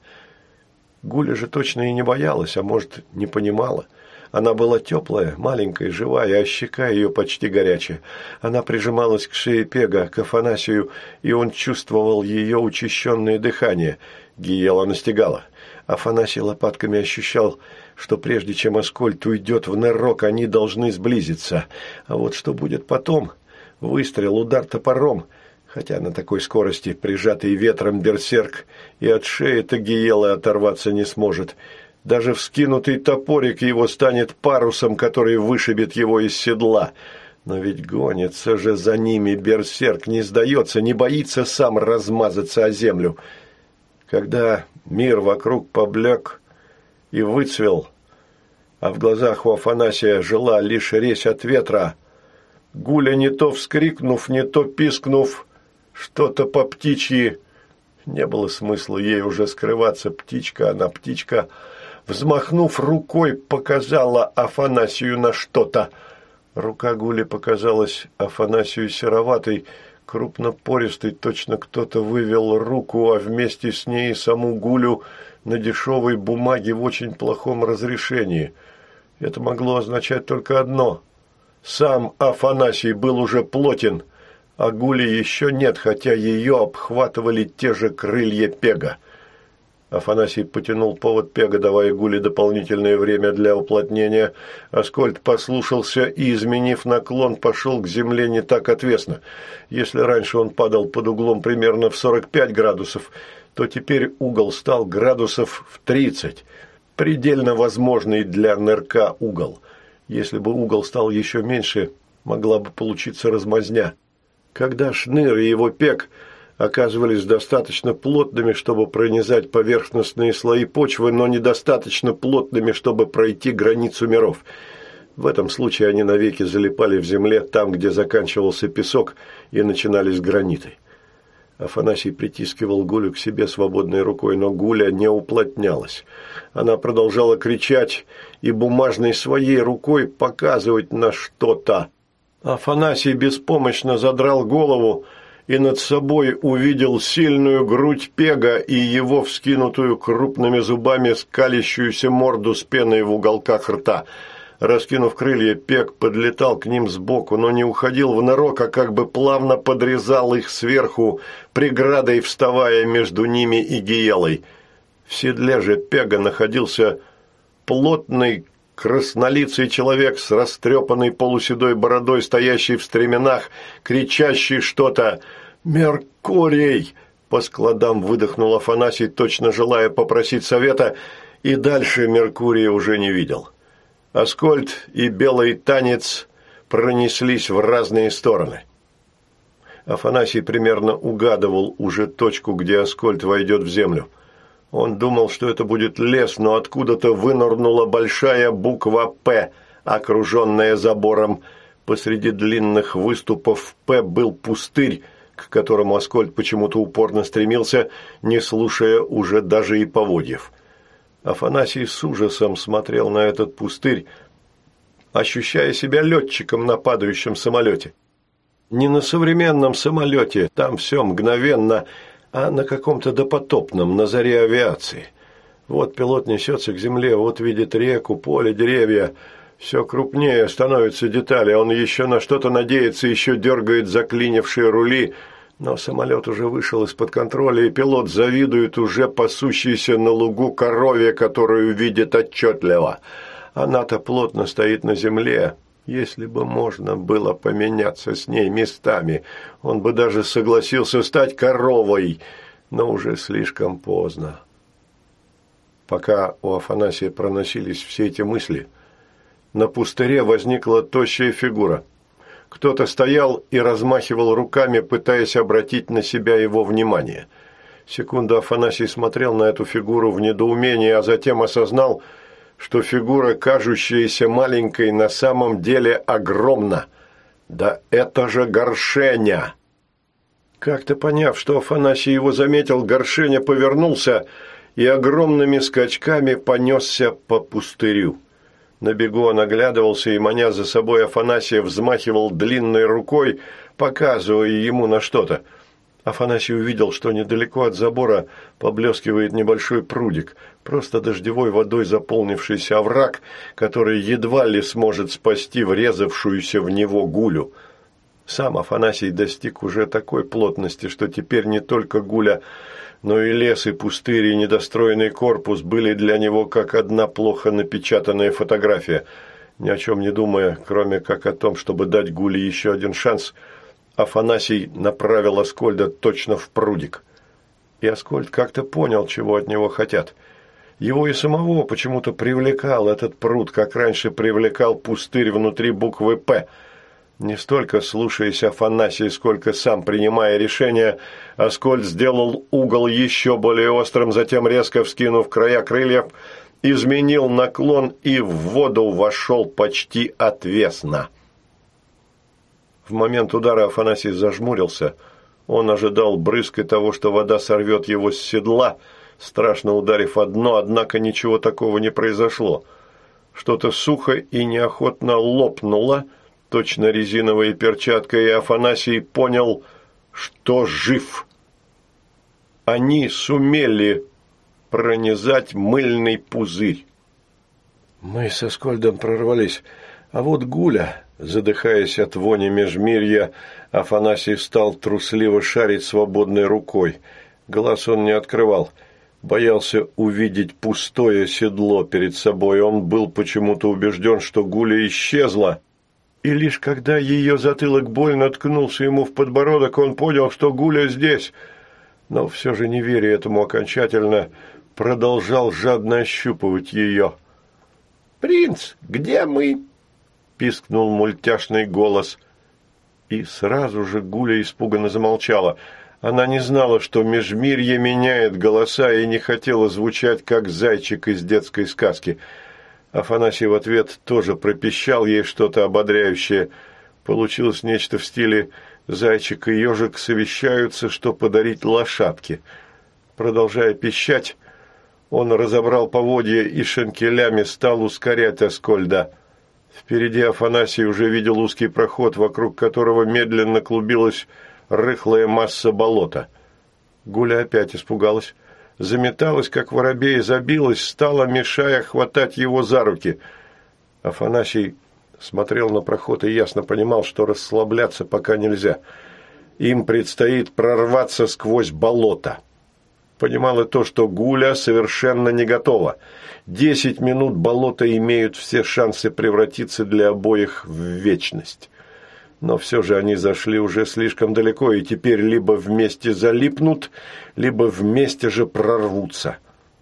Гуля же точно и не боялась, а может, не понимала. Она была теплая, маленькая, живая, а щека ее почти горячая. Она прижималась к шее Пега, к Афанасию, и он чувствовал ее учащенное дыхание. Гиела настигала. Афанасий лопатками ощущал, что прежде чем Аскольд уйдет в нырок, они должны сблизиться. А вот что будет потом? Выстрел, удар топором. Хотя на такой скорости, прижатый ветром берсерк, и от шеи-то Гиелы оторваться не сможет. Даже вскинутый топорик его станет парусом, который вышибет его из седла. Но ведь гонится же за ними берсерк, не сдается, не боится сам размазаться о землю. Когда мир вокруг поблек и выцвел, а в глазах у Афанасия жила лишь резь от ветра, Гуля, не то вскрикнув, не то пискнув, что-то по птичьи, не было смысла ей уже скрываться, птичка она, птичка, взмахнув рукой, показала Афанасию на что-то. Рука Гули показалась Афанасию сероватой, крупнопористой, точно кто-то вывел руку, а вместе с ней саму Гулю на дешевой бумаге в очень плохом разрешении. Это могло означать только одно. Сам Афанасий был уже плотен, а Гули еще нет, хотя ее обхватывали те же крылья Пега. Афанасий потянул повод Пега, давая Гуле дополнительное время для уплотнения. Аскольд послушался и, изменив наклон, пошел к земле не так отвесно. Если раньше он падал под углом примерно в 45 градусов, то теперь угол стал градусов в 30. Предельно возможный для нырка угол. Если бы угол стал еще меньше, могла бы получиться размазня. Когда Шныр и его Пег оказывались достаточно плотными, чтобы пронизать поверхностные слои почвы, но недостаточно плотными, чтобы пройти границу миров. В этом случае они навеки залипали в земле, там, где заканчивался песок, и начинались граниты. Афанасий притискивал Гулю к себе свободной рукой, но Гуля не уплотнялась. Она продолжала кричать и бумажной своей рукой показывать на что-то. Афанасий беспомощно задрал голову и над собой увидел сильную грудь Пега и его вскинутую крупными зубами скалящуюся морду с пеной в уголках рта. Раскинув крылья, Пег подлетал к ним сбоку, но не уходил в нырок, а как бы плавно подрезал их сверху, преградой вставая между ними и Гиелой. В седле же Пега находился плотный, краснолицый человек с растрепанной полуседой бородой, стоящий в стременах, кричащий что-то «Меркурий!» По складам выдохнул Афанасий, точно желая попросить совета, и дальше Меркурия уже не видел. Аскольд и Белый Танец пронеслись в разные стороны. Афанасий примерно угадывал уже точку, где Аскольд войдет в землю. Он думал, что это будет лес, но откуда-то вынырнула большая буква «П», окруженная забором. Посреди длинных выступов «П» был пустырь, к которому Аскольд почему-то упорно стремился, не слушая уже даже и поводьев. Афанасий с ужасом смотрел на этот пустырь, ощущая себя летчиком на падающем самолете. Не на современном самолете, там все мгновенно, а на каком-то допотопном, на заре авиации. Вот пилот несется к земле, вот видит реку, поле, деревья. Все крупнее становятся детали, он еще на что-то надеется, еще дергает заклинившие рули. Но самолет уже вышел из-под контроля, и пилот завидует уже пасущейся на лугу корове, которую видит отчетливо. Она-то плотно стоит на земле. Если бы можно было поменяться с ней местами, он бы даже согласился стать коровой, но уже слишком поздно. Пока у Афанасия проносились все эти мысли, на пустыре возникла тощая фигура. Кто-то стоял и размахивал руками, пытаясь обратить на себя его внимание. Секунду Афанасий смотрел на эту фигуру в недоумении, а затем осознал, что фигура, кажущаяся маленькой, на самом деле огромна. Да это же Горшеня! Как-то поняв, что Афанасий его заметил, Горшеня повернулся и огромными скачками понесся по пустырю. На бегу он оглядывался и, маня за собой Афанасия, взмахивал длинной рукой, показывая ему на что-то. Афанасий увидел, что недалеко от забора поблескивает небольшой прудик, просто дождевой водой заполнившийся овраг, который едва ли сможет спасти врезавшуюся в него Гулю. Сам Афанасий достиг уже такой плотности, что теперь не только Гуля, но и лес, и пустырь, и недостроенный корпус были для него как одна плохо напечатанная фотография. Ни о чем не думая, кроме как о том, чтобы дать Гуле еще один шанс, Афанасий направил Аскольда точно в прудик. И Аскольд как-то понял, чего от него хотят. Его и самого почему-то привлекал этот пруд, как раньше привлекал пустырь внутри буквы «П». Не столько слушаясь Афанасия, сколько сам принимая решение, Аскольд сделал угол еще более острым, затем, резко вскинув края крыльев, изменил наклон и в воду вошел почти отвесно. В момент удара Афанасий зажмурился. Он ожидал брызг и того, что вода сорвет его с седла, страшно ударив о дно, однако ничего такого не произошло. Что-то сухо и неохотно лопнуло, точно резиновая перчатка, и Афанасий понял, что жив. Они сумели пронизать мыльный пузырь. Мы со Аскольдом прорвались, а вот Гуля, задыхаясь от вони межмирья, Афанасий стал трусливо шарить свободной рукой. Глаз он не открывал, боялся увидеть пустое седло перед собой. Он был почему-то убежден, что Гуля исчезла. И лишь когда ее затылок больно ткнулся ему в подбородок, он понял, что Гуля здесь. Но все же, не веря этому окончательно, продолжал жадно ощупывать ее. «Принц, где мы?» – пискнул мультяшный голос. И сразу же Гуля испуганно замолчала. Она не знала, что межмирье меняет голоса, и не хотела звучать, как зайчик из детской сказки. Афанасий в ответ тоже пропищал ей что-то ободряющее. Получилось нечто в стиле «Зайчик и ежик совещаются, что подарить лошадке». Продолжая пищать, он разобрал поводья и шинкелями стал ускорять Аскольда. Впереди Афанасий уже видел узкий проход, вокруг которого медленно клубилась рыхлая масса болота. Гуля опять испугалась. Заметалась, как воробей, забилась, стала, мешая хватать его за руки. Афанасий смотрел на проход и ясно понимал, что расслабляться пока нельзя. Им предстоит прорваться сквозь болото. Понимал и то, что Гуля совершенно не готова. 10 минут болота имеют все шансы превратиться для обоих в вечность. Но все же они зашли уже слишком далеко, и теперь либо вместе залипнут, либо вместе же прорвутся.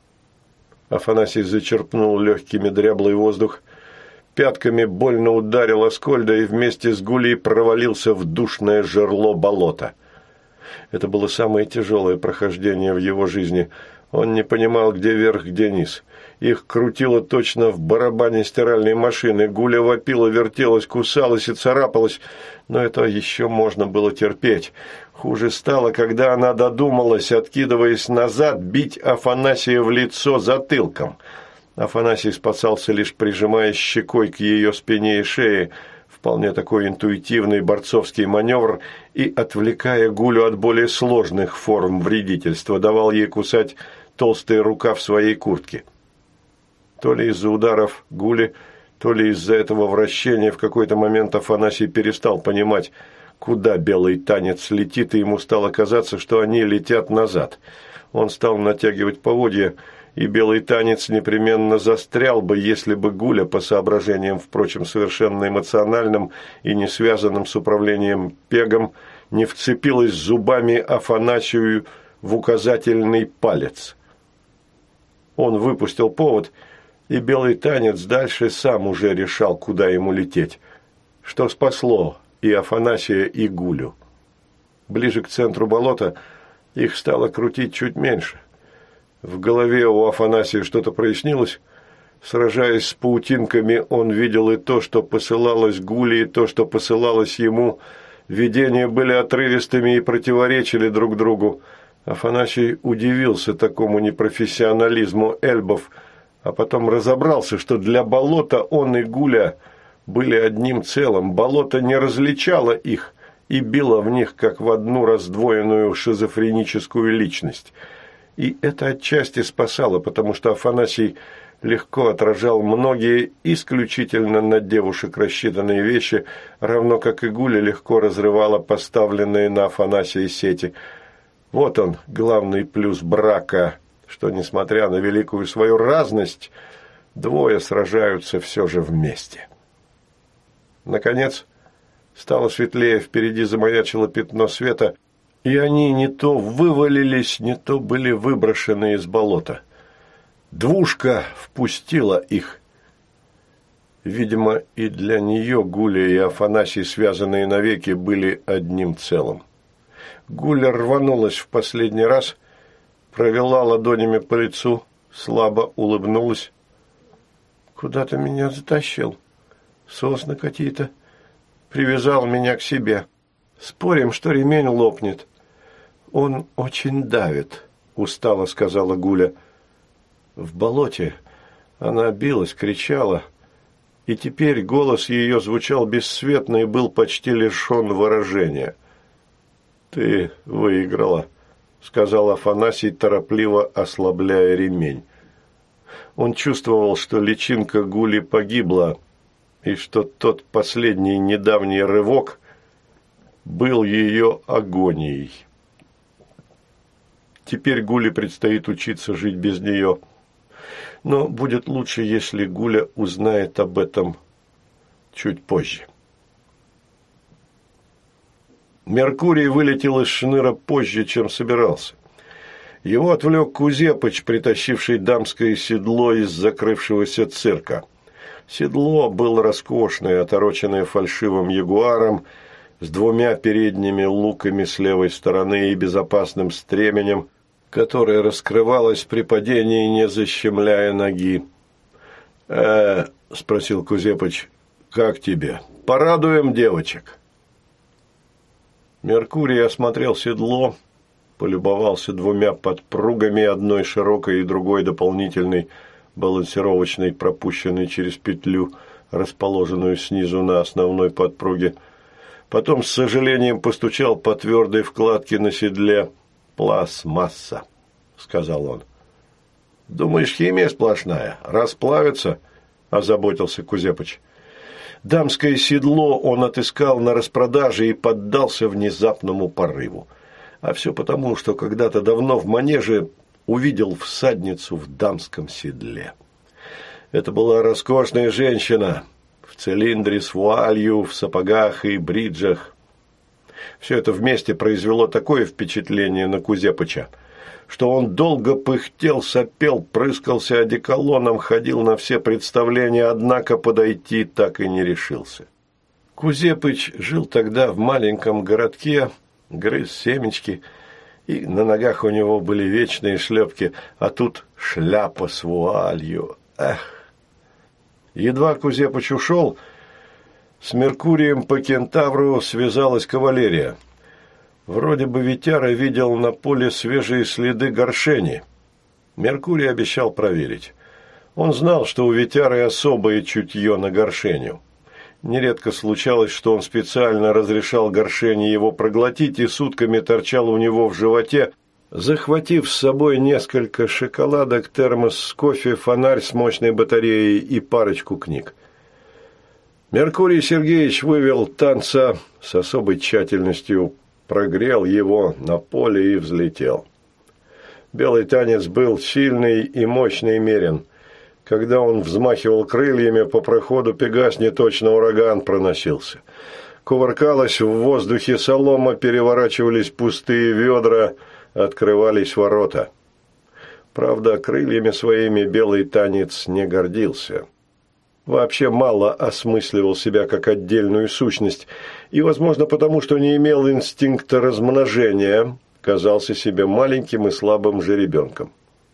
Афанасий зачерпнул легкими дряблый воздух, пятками больно ударил Аскольда и вместе с Гулей провалился в душное жерло болота. Это было самое тяжелое прохождение в его жизни. Он не понимал, где верх, где низ. Их крутило точно в барабане стиральной машины. Гуля вопила, вертелась, кусалась и царапалась, но это еще можно было терпеть. Хуже стало, когда она додумалась, откидываясь назад, бить Афанасия в лицо затылком. Афанасий спасался, лишь прижимая щекой к ее спине и шее. вполне такой интуитивный борцовский маневр, и, отвлекая Гулю от более сложных форм вредительства, давал ей кусать толстый рукав своей куртки. То ли из-за ударов Гули, то ли из-за этого вращения в какой-то момент Афанасий перестал понимать, куда белый танец летит, и ему стало казаться, что они летят назад. Он стал натягивать поводья, и белый танец непременно застрял бы, если бы Гуля, по соображениям, впрочем, совершенно эмоциональным и не связанным с управлением пегом, не вцепилась зубами Афанасию в указательный палец. Он выпустил повод, и белый танец дальше сам уже решал, куда ему лететь, что спасло и Афанасия, и Гулю. Ближе к центру болота их стало крутить чуть меньше. В голове у Афанасия что-то прояснилось. Сражаясь с паутинками, он видел и то, что посылалось Гуле, и то, что посылалось ему. Видения были отрывистыми и противоречили друг другу. Афанасий удивился такому непрофессионализму эльбов, а потом разобрался, что для болота он и Гуля были одним целым. Болото не различало их и било в них, как в одну раздвоенную шизофреническую личность. И это отчасти спасало, потому что Афанасий легко отражал многие исключительно на девушек рассчитанные вещи, равно как и Гуля легко разрывала поставленные на Афанасия сети. Вот он, главный плюс брака, что, несмотря на великую свою разность, двое сражаются все же вместе. Наконец, стало светлее, впереди замаячило пятно света, и они не то вывалились, не то были выброшены из болота. Двушка впустила их. Видимо, и для нее Гуля и Афанасий, связанные навеки, были одним целым. Гуля рванулась в последний раз, провела ладонями по лицу, слабо улыбнулась. «Куда ты меня затащил? Сосны какие-то. Привязал меня к себе. Спорим, что ремень лопнет. Он очень давит», – устало сказала Гуля. В болоте она билась, кричала, и теперь голос ее звучал бесцветно и был почти лишен выражения. «Ты выиграла», – сказал Афанасий, торопливо ослабляя ремень. Он чувствовал, что личинка Гули погибла, и что тот последний недавний рывок был ее агонией. Теперь Гуле предстоит учиться жить без нее. Но будет лучше, если Гуля узнает об этом чуть позже. Меркурий вылетел из Шныра позже, чем собирался. Его отвлек Кузепыч, притащивший дамское седло из закрывшегося цирка. Седло было роскошное, отороченное фальшивым ягуаром, с двумя передними луками с левой стороны и безопасным стременем, которое раскрывалось при падении, не защемляя ноги. Спросил Кузепыч, — как тебе? Порадуем девочек? Меркурий осмотрел седло, полюбовался двумя подпругами, одной широкой и другой дополнительной, балансировочной, пропущенной через петлю, расположенную снизу на основной подпруге. Потом с сожалением постучал по твердой вкладке на седле. «Пластмасса», — сказал он. «Думаешь, химия сплошная? Расплавится?» – озаботился Кузепыч. Дамское седло он отыскал на распродаже и поддался внезапному порыву. А все потому, что когда-то давно в манеже увидел всадницу в дамском седле. Это была роскошная женщина в цилиндре с вуалью, в сапогах и бриджах. Все это вместе произвело такое впечатление на Кузепыча, что он долго пыхтел, сопел, прыскался одеколоном, ходил на все представления, однако подойти так и не решился. Кузепыч жил тогда в маленьком городке, грыз семечки, и на ногах у него были вечные шлепки, а тут шляпа с вуалью. Эх! Едва Кузепыч ушел, с Меркурием по Кентавру связалась кавалерия. Вроде бы Витяра видел на поле свежие следы горшени. Меркурий обещал проверить. Он знал, что у Витяры особое чутье на горшеню. Нередко случалось, что он специально разрешал Горшене его проглотить и сутками торчал у него в животе, захватив с собой несколько шоколадок, термос с кофе, фонарь с мощной батареей и парочку книг. Меркурий Сергеевич вывел Танца с особой тщательностью, прогрел его на поле и взлетел. Белый Танец был сильный и мощный и мерен. Когда он взмахивал крыльями, по проходу Пегасни точно ураган проносился. Кувыркалась в воздухе солома, переворачивались пустые ведра, открывались ворота. Правда, крыльями своими Белый Танец не гордился. Вообще мало осмысливал себя как отдельную сущность, и, возможно, потому что не имел инстинкта размножения, казался себе маленьким и слабым жеребенком.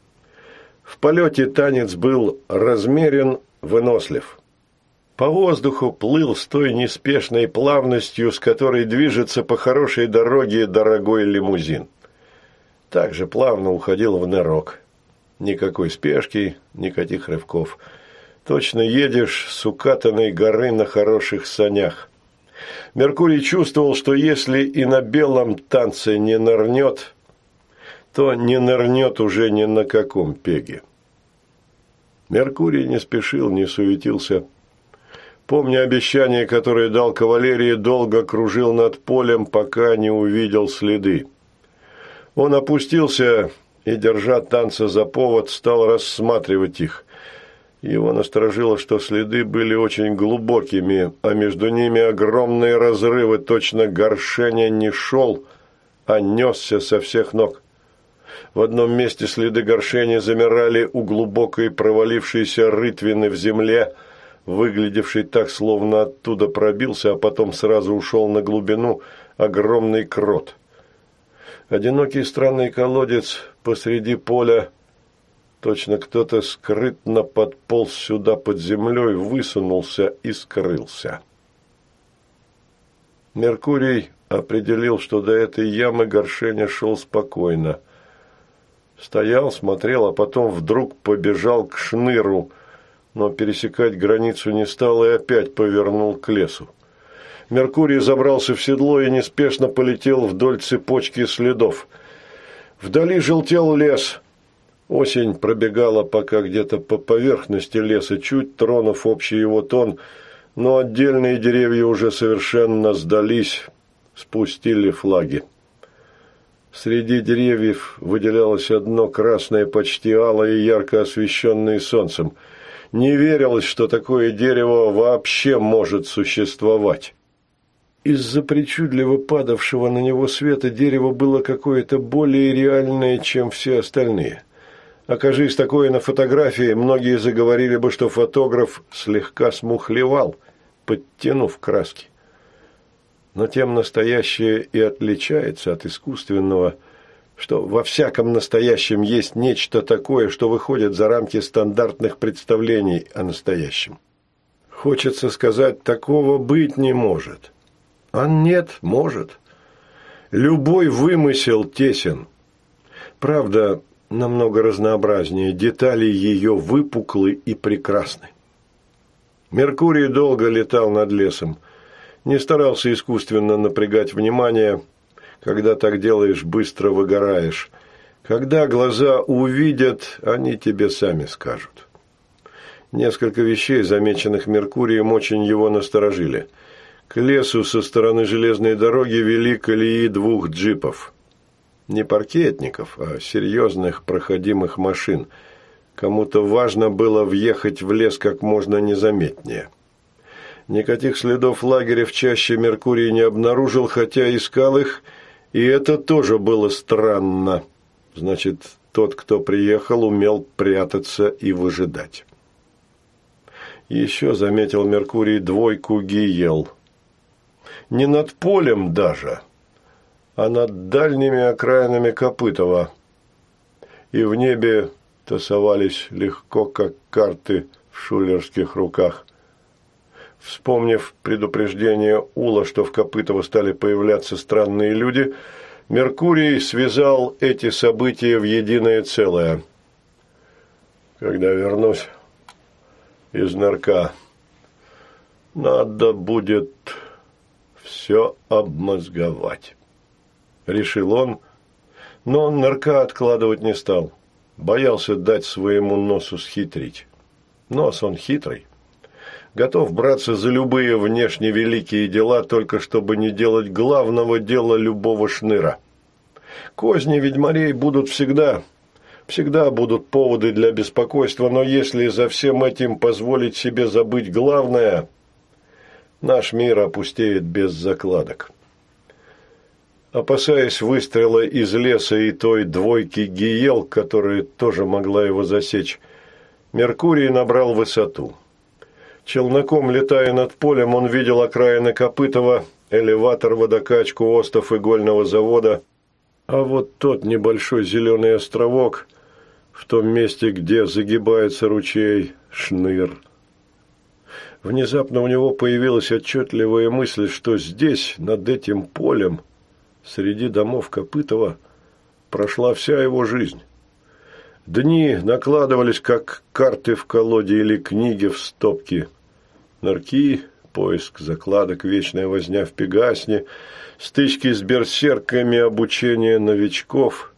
В полете Танец был размерен, вынослив. По воздуху плыл с той неспешной плавностью, с которой движется по хорошей дороге дорогой лимузин. Так же плавно уходил в нырок. Никакой спешки, никаких рывков. Точно едешь с укатанной горы на хороших санях. Меркурий чувствовал, что если и на Белом Танце не нырнет, то не нырнет уже ни на каком пеге. Меркурий не спешил, не суетился. Помня обещание, которое дал кавалерии, долго кружил над полем, пока не увидел следы. Он опустился и, держа Танца за повод, стал рассматривать их. Его насторожило, что следы были очень глубокими, а между ними огромные разрывы, точно Горшеня не шел, а несся со всех ног. В одном месте следы Горшени замирали у глубокой провалившейся рытвины в земле, выглядевшей так, словно оттуда пробился, а потом сразу ушел на глубину огромный крот. Одинокий странный колодец посреди поля. Точно кто-то скрытно подполз сюда под землей, высунулся и скрылся. Меркурий определил, что до этой ямы Горшеня шел спокойно. Стоял, смотрел, а потом вдруг побежал к шныру, но пересекать границу не стал и опять повернул к лесу. Меркурий забрался в седло и неспешно полетел вдоль цепочки следов. Вдали желтел лес. Осень пробегала пока где-то по поверхности леса, чуть тронув общий его тон, но отдельные деревья уже совершенно сдались, спустили флаги. Среди деревьев выделялось одно красное, почти алое и ярко освещенное солнцем. Не верилось, что такое дерево вообще может существовать. Из-за причудливо падавшего на него света дерево было какое-то более реальное, чем все остальные. Окажись такое на фотографии, многие заговорили бы, что фотограф слегка смухлевал, подтянув краски. Но тем настоящее и отличается от искусственного, что во всяком настоящем есть нечто такое, что выходит за рамки стандартных представлений о настоящем. Хочется сказать, такого быть не может. А нет, может. Любой вымысел тесен. Правда, намного разнообразнее, детали ее выпуклы и прекрасны. Меркурий долго летал над лесом. Не старался искусственно напрягать внимание. Когда так делаешь, быстро выгораешь. Когда глаза увидят, они тебе сами скажут. Несколько вещей, замеченных Меркурием, очень его насторожили. К лесу со стороны железной дороги вели колеи двух джипов. Не паркетников, а серьезных проходимых машин. Кому-то важно было въехать в лес как можно незаметнее. Никаких следов лагеря в чаще Меркурий не обнаружил, хотя искал их, и это тоже было странно. Значит, тот, кто приехал, умел прятаться и выжидать. Еще заметил Меркурий двойку Гиел. Не над полем даже, а над дальними окраинами Копытова. И в небе тасовались легко, как карты в шулерских руках. Вспомнив предупреждение Ула, что в Копытово стали появляться странные люди, Меркурий связал эти события в единое целое. Когда вернусь из нырка, Надо будет все обмозговать, решил он, но нырка откладывать не стал. Боялся дать своему носу схитрить. Нос он хитрый. Готов браться за любые внешне великие дела, только чтобы не делать главного дела любого шныра. Козни ведьмарей будут всегда будут поводы для беспокойства, но если за всем этим позволить себе забыть главное, наш мир опустеет без закладок. Опасаясь выстрела из леса и той двойки гиел, которая тоже могла его засечь, Меркурий набрал высоту. Челноком, летая над полем, он видел окраины Копытова, элеватор, водокачку, остов игольного завода, а вот тот небольшой зеленый островок в том месте, где загибается ручей, Шныр. Внезапно у него появилась отчетливая мысль, что здесь, над этим полем, среди домов Копытова, прошла вся его жизнь. Дни накладывались, как карты в колоде или книги в стопке. Нырки, поиск закладок, вечная возня в Пегасне, стычки с берсерками, обучение новичков.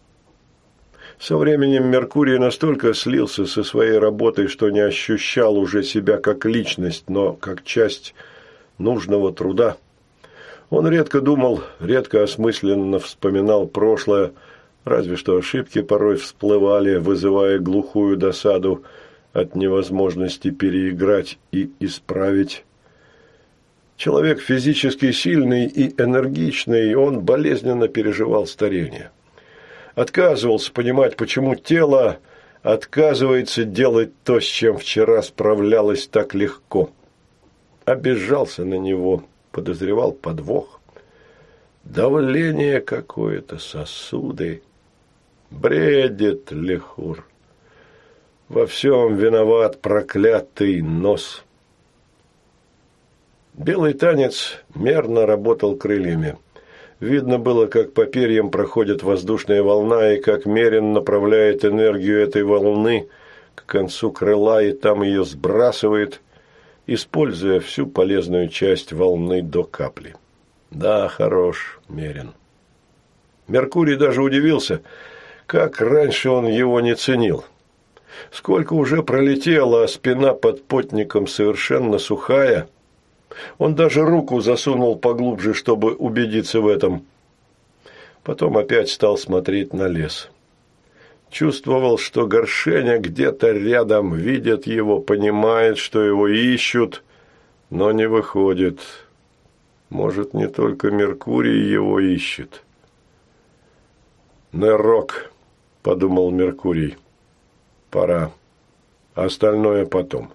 Со временем Меркурий настолько слился со своей работой, что не ощущал уже себя как личность, но как часть нужного труда. Он редко думал, редко осмысленно вспоминал прошлое, разве что ошибки порой всплывали, вызывая глухую досаду от невозможности переиграть и исправить. Человек физически сильный и энергичный, он болезненно переживал старение. Отказывался понимать, почему тело отказывается делать то, с чем вчера справлялось так легко. Обижался на него, подозревал подвох. Давление какое-то, сосуды. Бредит лихур. Во всем виноват проклятый нос. Белый танец мерно работал крыльями. Видно было, как по перьям проходит воздушная волна и как Мерин направляет энергию этой волны к концу крыла и там ее сбрасывает, используя всю полезную часть волны до капли. Да, хорош Мерин. Меркурий даже удивился, как раньше он его не ценил. Сколько уже пролетело, а спина под потником совершенно сухая. Он даже руку засунул поглубже, чтобы убедиться в этом. Потом опять стал смотреть на лес. Чувствовал, что Горшеня где-то рядом, видит его, понимает, что его ищут, но не выходит. Может, не только Меркурий его ищет. «Нырок», — подумал Меркурий. «Пора. Остальное потом».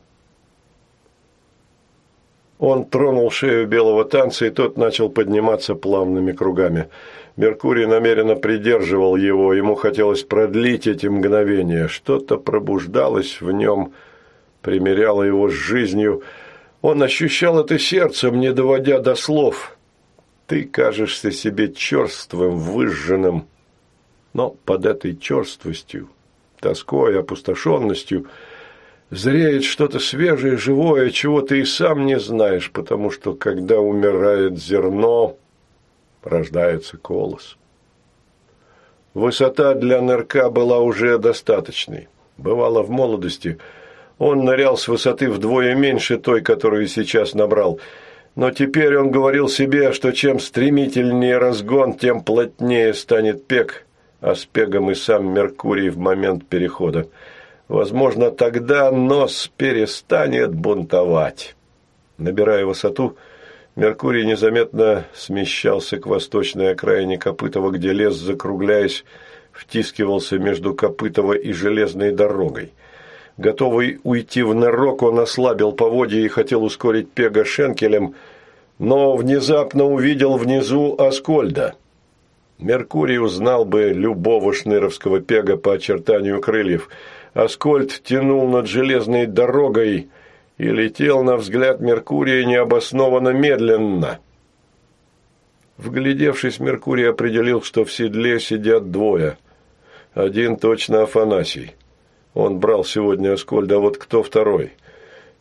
Он тронул шею белого танца, и тот начал подниматься плавными кругами. Меркурий намеренно придерживал его, ему хотелось продлить эти мгновения. Что-то пробуждалось в нем, примиряло его с жизнью. Он ощущал это сердцем, не доводя до слов. Ты кажешься себе черствым, выжженным, но под этой черствостью, тоской, опустошенностью зреет что-то свежее, живое, чего ты и сам не знаешь, потому что, когда умирает зерно, рождается колос. Высота для нырка была уже достаточной. Бывало в молодости. Он нырял с высоты вдвое меньше той, которую сейчас набрал. Но теперь он говорил себе, что чем стремительнее разгон, тем плотнее станет пег, а с пегом и сам Меркурий в момент перехода. Возможно, тогда нос перестанет бунтовать. Набирая высоту, Меркурий незаметно смещался к восточной окраине Копытова, где лес, закругляясь, втискивался между Копытова и железной дорогой. Готовый уйти в нырок, он ослабил поводья и хотел ускорить пега шенкелем, но внезапно увидел внизу Аскольда. Меркурий узнал бы любого шныровского пега по очертанию крыльев. Аскольд тянул над железной дорогой и летел, на взгляд Меркурия, необоснованно медленно. Вглядевшись, Меркурий определил, что в седле сидят двое. Один точно Афанасий. Он брал сегодня Аскольда, а вот кто второй?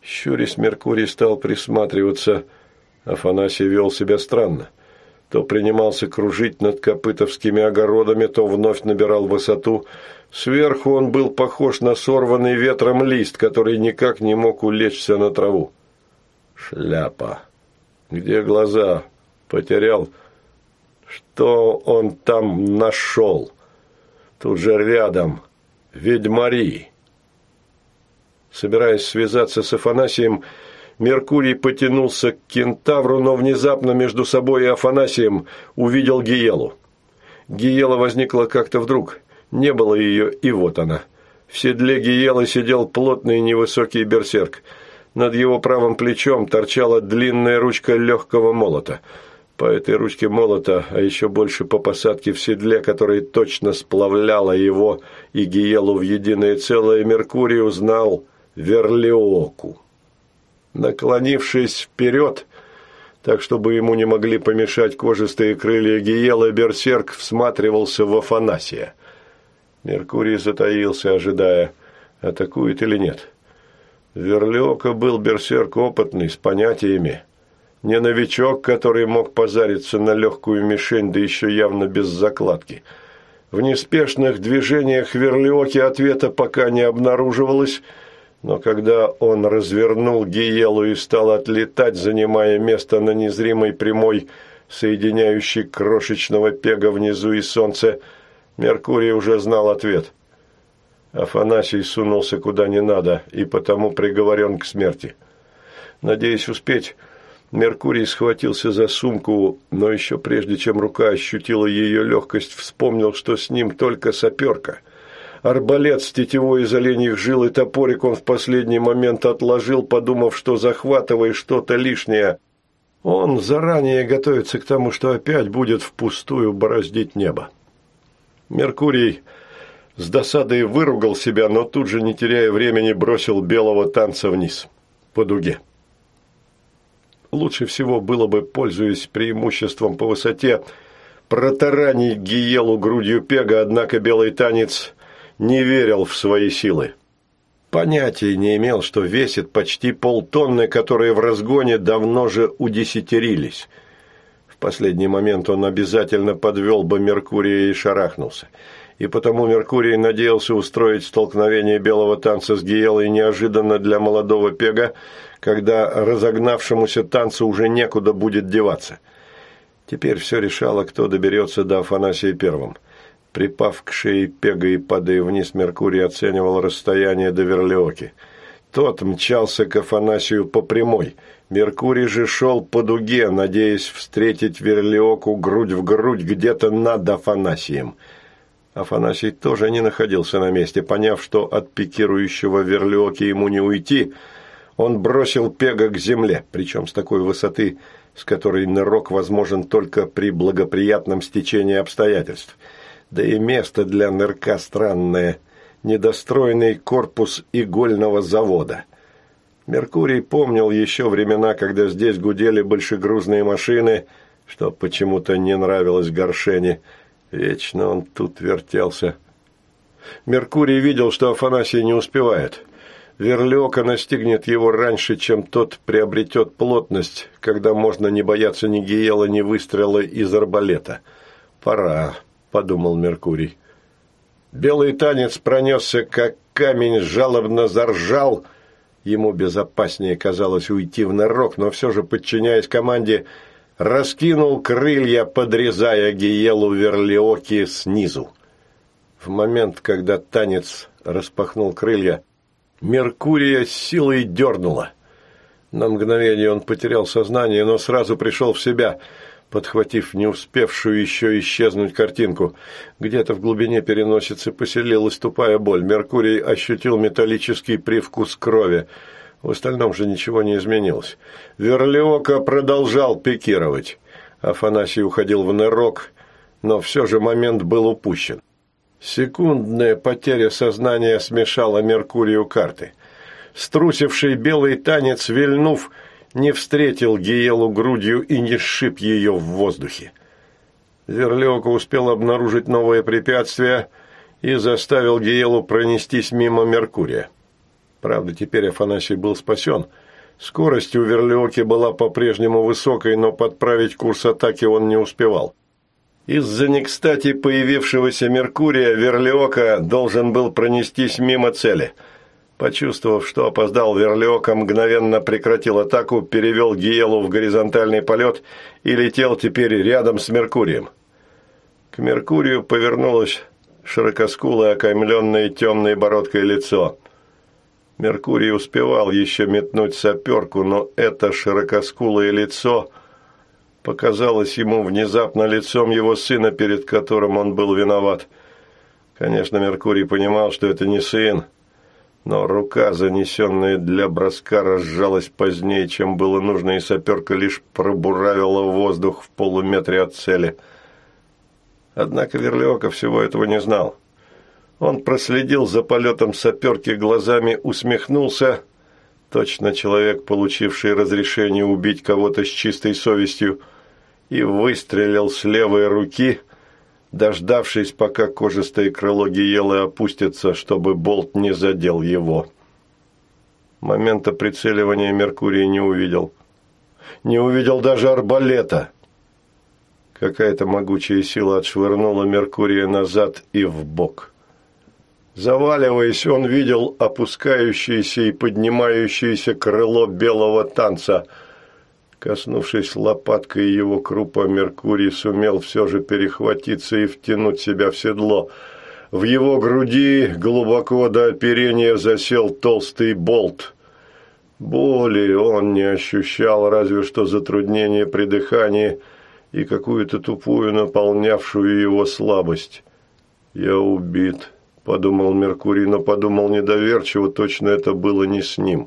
Щурясь, Меркурий стал присматриваться. Афанасий вел себя странно. То принимался кружить над копытовскими огородами, то вновь набирал высоту. Сверху он был похож на сорванный ветром лист, который никак не мог улечься на траву. Шляпа. Где глаза? Потерял. Что он там нашел? Тут же рядом. Ведьмари. Собираясь связаться с Афанасием, Меркурий потянулся к кентавру, но внезапно между собой и Афанасием увидел Гиелу. Гиела возникла как-то вдруг. Не было ее, и вот она. В седле Гиелы сидел плотный невысокий берсерк. Над его правым плечом торчала длинная ручка легкого молота. По этой ручке молота, а еще больше по посадке в седле, которая точно сплавляла его и Гиелу в единое целое, Меркурий узнал Верлиоку. Наклонившись вперед, так чтобы ему не могли помешать кожистые крылья Гиелы, берсерк всматривался в Афанасия. Меркурий затаился, ожидая, атакует или нет. Верлиока был берсерк опытный, с понятиями. Не новичок, который мог позариться на легкую мишень, да еще явно без закладки. В неспешных движениях Верлиоки ответа пока не обнаруживалось, но когда он развернул Гиелу и стал отлетать, занимая место на незримой прямой, соединяющей крошечного пега внизу и солнце, Меркурий уже знал ответ. Афанасий сунулся куда не надо и потому приговорен к смерти. Надеясь успеть, Меркурий схватился за сумку, но еще прежде чем рука ощутила ее легкость, вспомнил, что с ним только саперка. Арбалет с тетивой из оленьих жил и топорик он в последний момент отложил, подумав, что захватывая что-то лишнее. Он заранее готовится к тому, что опять будет впустую бороздить небо. Меркурий с досадой выругал себя, но тут же, не теряя времени, бросил белого танца вниз, по дуге. Лучше всего было бы, пользуясь преимуществом по высоте, протаранить Гиелу грудью пега, однако белый танец не верил в свои силы. Понятия не имел, что весит почти полтонны, которые в разгоне давно же удесятерились. В последний момент он обязательно подвел бы Меркурия и шарахнулся. И потому Меркурий надеялся устроить столкновение белого танца с Гиелой неожиданно для молодого пега, когда разогнавшемуся танцу уже некуда будет деваться. Теперь все решало, кто доберется до Афанасия первым. Припав к шее пега и падая вниз, Меркурий оценивал расстояние до Верлиоки. Тот мчался к Афанасию по прямой. Меркурий же шел по дуге, надеясь встретить Верлиоку грудь в грудь где-то над Афанасием. Афанасий тоже не находился на месте. Поняв, что от пикирующего Верлиоки ему не уйти, он бросил пега к земле, причем с такой высоты, с которой нырок возможен только при благоприятном стечении обстоятельств. Да и место для нырка странное – недостроенный корпус игольного завода. Меркурий помнил еще времена, когда здесь гудели большегрузные машины, что почему-то не нравилось Горшене. Вечно он тут вертелся. Меркурий видел, что Афанасий не успевает. Верлиока настигнет его раньше, чем тот приобретет плотность, когда можно не бояться ни Гиелы, ни выстрела из арбалета. «Пора», — подумал Меркурий. Белый танец пронесся, как камень, жалобно заржал. Ему безопаснее казалось уйти в нырок, но все же, подчиняясь команде, раскинул крылья, подрезая Гиелу Верлиоки снизу. В момент, когда танец распахнул крылья, Меркурия с силой дернуло. На мгновение он потерял сознание, но сразу пришел в себя, подхватив не успевшую еще исчезнуть картинку. Где-то в глубине переносицы поселилась тупая боль. Меркурий ощутил металлический привкус крови. В остальном же ничего не изменилось. Верлиока продолжал пикировать. Афанасий уходил в нырок, но все же момент был упущен. Секундная потеря сознания смешала Меркурию карты. Струсивший белый танец, вильнув, не встретил Гиелу грудью и не сшиб ее в воздухе. Верлиока успел обнаружить новое препятствие и заставил Гиелу пронестись мимо Меркурия. Правда, теперь Афанасий был спасен. Скорость у Верлиоки была по-прежнему высокой, но подправить курс атаки он не успевал. Из-за некстати появившегося Меркурия Верлиока должен был пронестись мимо цели. Почувствовав, что опоздал, Верлиока мгновенно прекратил атаку, перевел Гиелу в горизонтальный полет и летел теперь рядом с Меркурием. К Меркурию повернулось широкоскулое, окаймленное темной бородкой лицо. Меркурий успевал еще метнуть саперку, но это широкоскулое лицо показалось ему внезапно лицом его сына, перед которым он был виноват. Конечно, Меркурий понимал, что это не сын, но рука, занесенная для броска, разжалась позднее, чем было нужно, и саперка лишь пробуравила воздух в полуметре от цели. Однако Верлиока всего этого не знал. Он проследил за полетом саперки глазами, усмехнулся, точно человек, получивший разрешение убить кого-то с чистой совестью, и выстрелил с левой руки, дождавшись, пока кожистое крыло Гиелы опустится, чтобы болт не задел его. Момента прицеливания Меркурий не увидел. Не увидел даже арбалета. Какая-то могучая сила отшвырнула Меркурия назад и вбок. Заваливаясь, он видел опускающееся и поднимающееся крыло белого танца. Коснувшись лопаткой его крупа, Меркурий сумел все же перехватиться и втянуть себя в седло. В его груди глубоко до оперения засел толстый болт. Боли он не ощущал, разве что затруднение при дыхании и какую-то тупую, наполнявшую его слабость. «Я убит», – подумал Меркурий, но подумал недоверчиво, точно это было не с ним.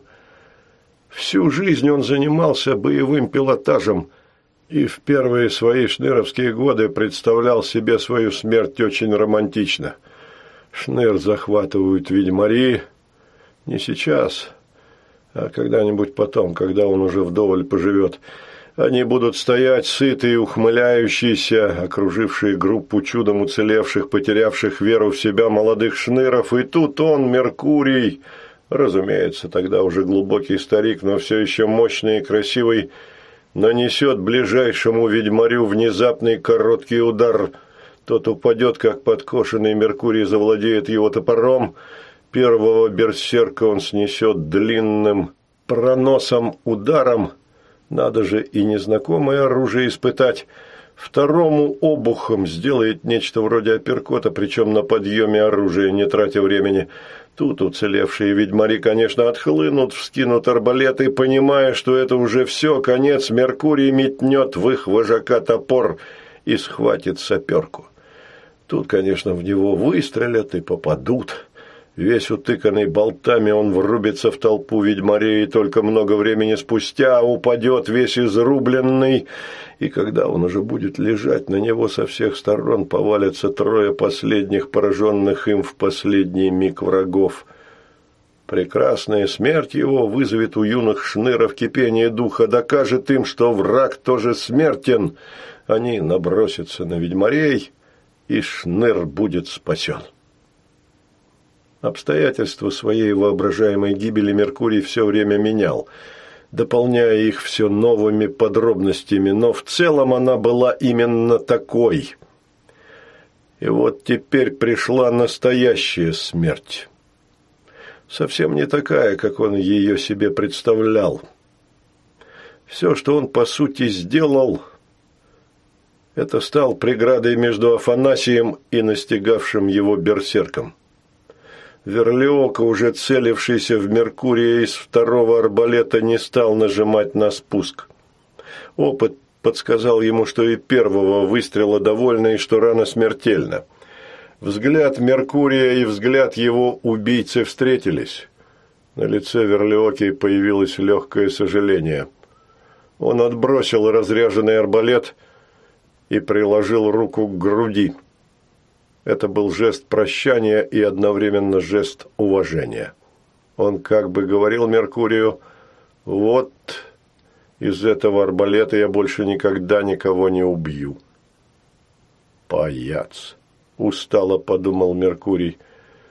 Всю жизнь он занимался боевым пилотажем и в первые свои шныровские годы представлял себе свою смерть очень романтично. Шныр захватывают ведьмари не сейчас, а когда-нибудь потом, когда он уже вдоволь поживет. Они будут стоять сытые и ухмыляющиеся, окружившие группу чудом уцелевших, потерявших веру в себя молодых шныров, и тут он, Меркурий, разумеется, тогда уже глубокий старик, но все еще мощный и красивый, нанесет ближайшему ведьмарю внезапный короткий удар. Тот упадет, как подкошенный, Меркурий завладеет его топором. Первого берсерка он снесет длинным проносом ударом. Надо же и незнакомое оружие испытать. Второму обухом сделает нечто вроде апперкота, причем на подъеме оружия, не тратя времени. Тут уцелевшие ведьмари, конечно, отхлынут, вскинут арбалеты, понимая, что это уже все, конец. Меркурий метнет в их вожака топор и схватит саперку. Тут, конечно, в него выстрелят и попадут. Весь утыканный болтами, он врубится в толпу ведьмарей, и только много времени спустя упадет весь изрубленный, и когда он уже будет лежать, на него со всех сторон повалятся трое последних, пораженных им в последний миг врагов. Прекрасная смерть его вызовет у юных шныров кипение духа, докажет им, что враг тоже смертен. Они набросятся на ведьмарей, и шныр будет спасен. Обстоятельства своей воображаемой гибели Меркурий все время менял, дополняя их все новыми подробностями, но в целом она была именно такой. И вот теперь пришла настоящая смерть. Совсем не такая, как он ее себе представлял. Все, что он по сути сделал, это стал преградой между Афанасием и настигавшим его берсерком. Верлиока, уже целившийся в Меркурия из второго арбалета, не стал нажимать на спуск. Опыт подсказал ему, что и первого выстрела довольно, и что рана смертельна. Взгляд Меркурия и взгляд его убийцы встретились. На лице Верлиоки появилось легкое сожаление. Он отбросил разряженный арбалет и приложил руку к груди. Это был жест прощания и одновременно жест уважения. Он как бы говорил Меркурию: «Вот из этого арбалета я больше никогда никого не убью». «Паяц», – устало подумал Меркурий.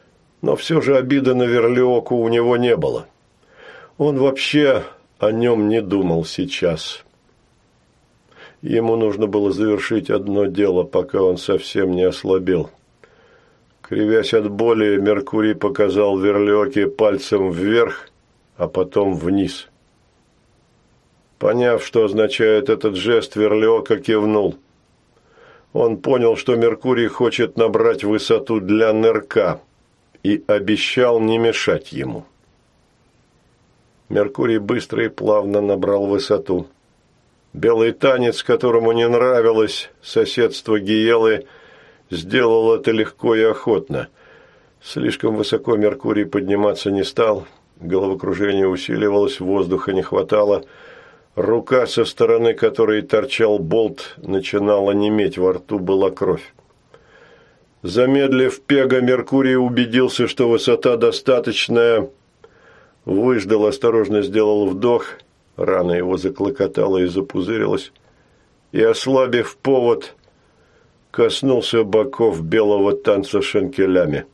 Но все же обиды на Верлиоку у него не было. Он вообще о нем не думал сейчас. Ему нужно было завершить одно дело, пока он совсем не ослабел. Кривясь от боли, Меркурий показал Верлиоке пальцем вверх, а потом вниз. Поняв, что означает этот жест, Верлиока кивнул. Он понял, что Меркурий хочет набрать высоту для нырка и обещал не мешать ему. Меркурий быстро и плавно набрал высоту. Белый танец, которому не нравилось соседство Гиелы, сделал это легко и охотно. Слишком высоко Меркурий подниматься не стал, головокружение усиливалось, воздуха не хватало. Рука, со стороны которой торчал болт, начинала неметь, во рту была кровь. Замедлив пега, Меркурий убедился, что высота достаточная. Выждал, осторожно сделал вдох, рана его заклокотала и запузырилась, и, ослабив повод, коснулся боков белого танца шенкелями.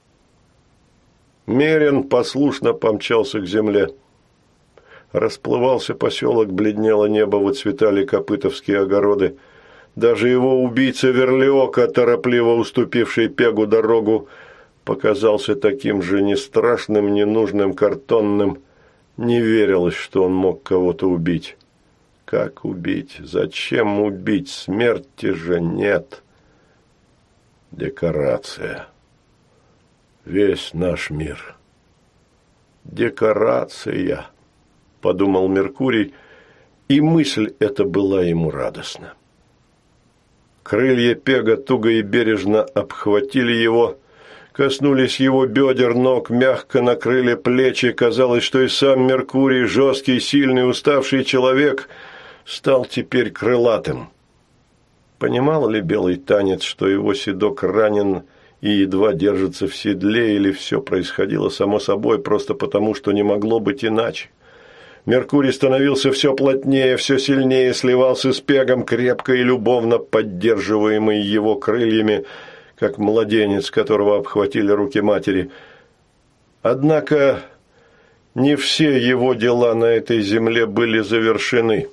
Мерин послушно помчался к земле. Расплывался поселок, бледнело небо, выцветали копытовские огороды. Даже его убийца Верлиока, торопливо уступивший пегу дорогу, показался таким же ни страшным, ни нужным, картонным. Не верилось, что он мог кого-то убить. Как убить? Зачем убить? Смерти же нет. Декорация. Весь наш мир. Декорация, подумал Меркурий, и мысль эта была ему радостна. Крылья пега туго и бережно обхватили его, коснулись его бедер, ног, мягко накрыли плечи. Казалось, что и сам Меркурий, жесткий, сильный, уставший человек, стал теперь крылатым. Понимал ли белый танец, что его седок ранен и едва держится в седле, или все происходило само собой, просто потому, что не могло быть иначе? Меркурий становился все плотнее, все сильнее, сливался с пегом, крепко и любовно поддерживаемый его крыльями, как младенец, которого обхватили руки матери. Однако не все его дела на этой земле были завершены.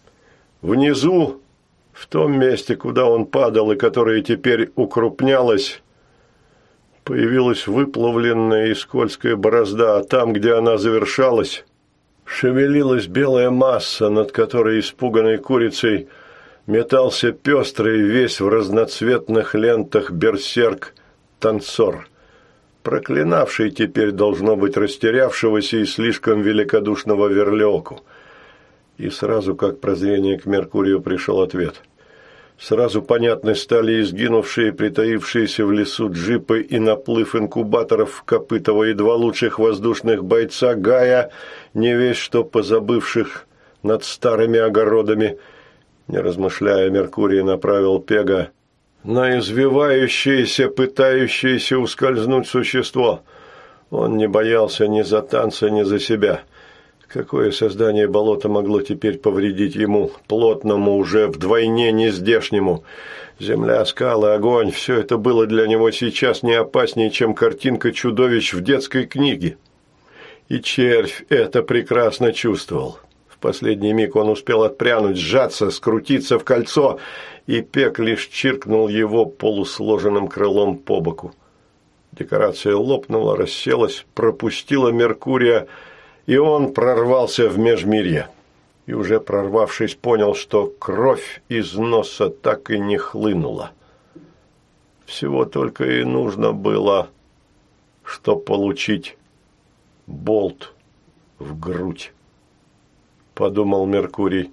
Внизу, в том месте, куда он падал и которое теперь укрупнялось, появилась выплавленная и скользкая борозда, а там, где она завершалась, шевелилась белая масса, над которой испуганной курицей метался пестрый, весь в разноцветных лентах берсерк-танцор, проклинавший теперь, должно быть, растерявшегося и слишком великодушного Верлиоку. И сразу, как прозрение к Меркурию, пришел ответ. Сразу понятны стали изгинувшие, притаившиеся в лесу джипы и наплыв инкубаторов Копытова и два лучших воздушных бойца Гая, не весь что позабывших над старыми огородами. Не размышляя, Меркурий направил пега на извивающееся, пытающееся ускользнуть существо. Он не боялся ни за танца, ни за себя. Какое создание болота могло теперь повредить ему, плотному, уже вдвойне нездешнему? Земля, скалы, огонь – все это было для него сейчас не опаснее, чем картинка чудовищ в детской книге. И червь это прекрасно чувствовал. В последний миг он успел отпрянуть, сжаться, скрутиться в кольцо, и пег лишь чиркнул его полусложенным крылом по боку. Декорация лопнула, расселась, пропустила Меркурия, и он прорвался в межмирье. И уже прорвавшись, понял, что кровь из носа так и не хлынула. Всего только и нужно было, что получить болт в грудь, подумал Меркурий.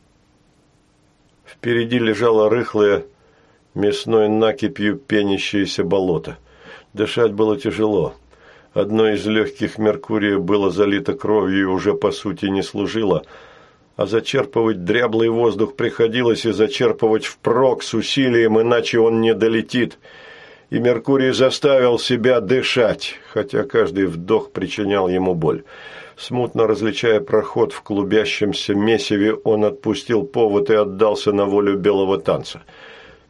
Впереди лежало рыхлое, мясной накипью пенящееся болото. Дышать было тяжело. Одно из легких Меркурия было залито кровью и уже, по сути, не служило, а зачерпывать дряблый воздух приходилось и зачерпывать впрок с усилием, иначе он не долетит. И Меркурий заставил себя дышать, хотя каждый вдох причинял ему боль. Смутно различая проход в клубящемся месиве, он отпустил повод и отдался на волю белого танца.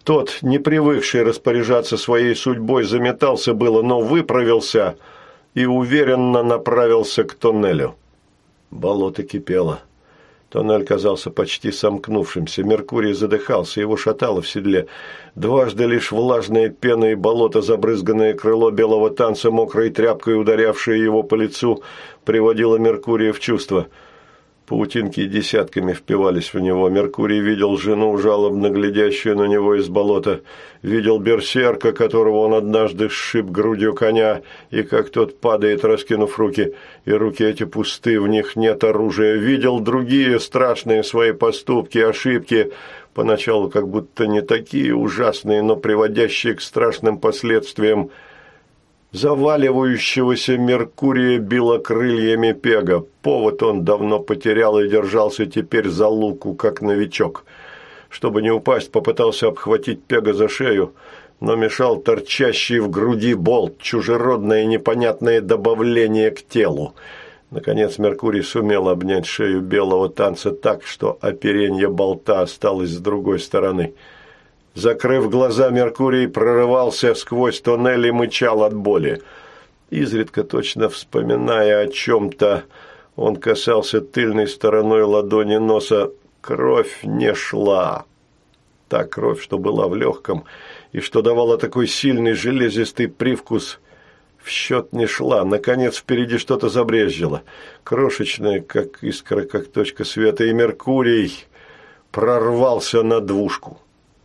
Тот, не привыкший распоряжаться своей судьбой, заметался было, но выправился и уверенно направился к тоннелю. Болото кипело. Тоннель казался почти сомкнувшимся. Меркурий задыхался, его шатало в седле. Дважды лишь влажная пена и болото, забрызганное крыло белого танца, мокрой тряпкой, ударявшее его по лицу, приводило Меркурия в чувство. Паутинки десятками впивались в него. Меркурий видел жену, жалобно глядящую на него из болота. Видел берсерка, которого он однажды сшиб грудью коня, и как тот падает, раскинув руки, и руки эти пусты, в них нет оружия. Видел другие страшные свои поступки, ошибки, поначалу как будто не такие ужасные, но приводящие к страшным последствиям. Заваливающегося Меркурия било крыльями Пега. Повод он давно потерял и держался теперь за луку, как новичок. Чтобы не упасть, попытался обхватить Пега за шею, но мешал торчащий в груди болт, чужеродное непонятное добавление к телу. Наконец Меркурий сумел обнять шею белого танца так, что оперенье болта осталось с другой стороны. Закрыв глаза, Меркурий прорывался сквозь тоннель и мычал от боли. Изредка, точно вспоминая о чем-то, он касался тыльной стороной ладони носа. Кровь не шла. Та кровь, что была в легком и что давала такой сильный железистый привкус, в счет не шла. Наконец впереди что-то забрезжило. Крошечное, как искра, как точка света, и Меркурий прорвался на двушку.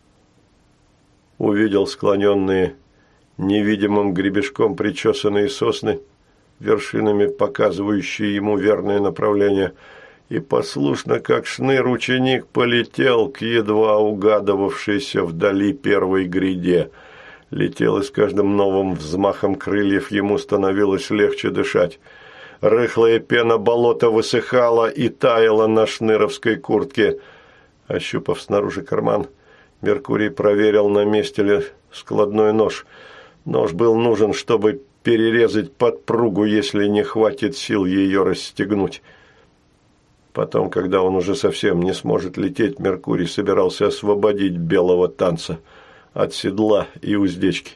Увидел склоненные невидимым гребешком причесанные сосны, вершинами показывающие ему верное направление, и послушно, как шныр, ученик полетел к едва угадывавшейся вдали первой гряде. Летел, и с каждым новым взмахом крыльев ему становилось легче дышать. Рыхлая пена болота высыхала и таяла на шныровской куртке. Ощупав снаружи карман, Меркурий проверил, на месте ли складной нож. Нож был нужен, чтобы перерезать подпругу, если не хватит сил ее расстегнуть. Потом, когда он уже совсем не сможет лететь, Меркурий собирался освободить белого танца от седла и уздечки.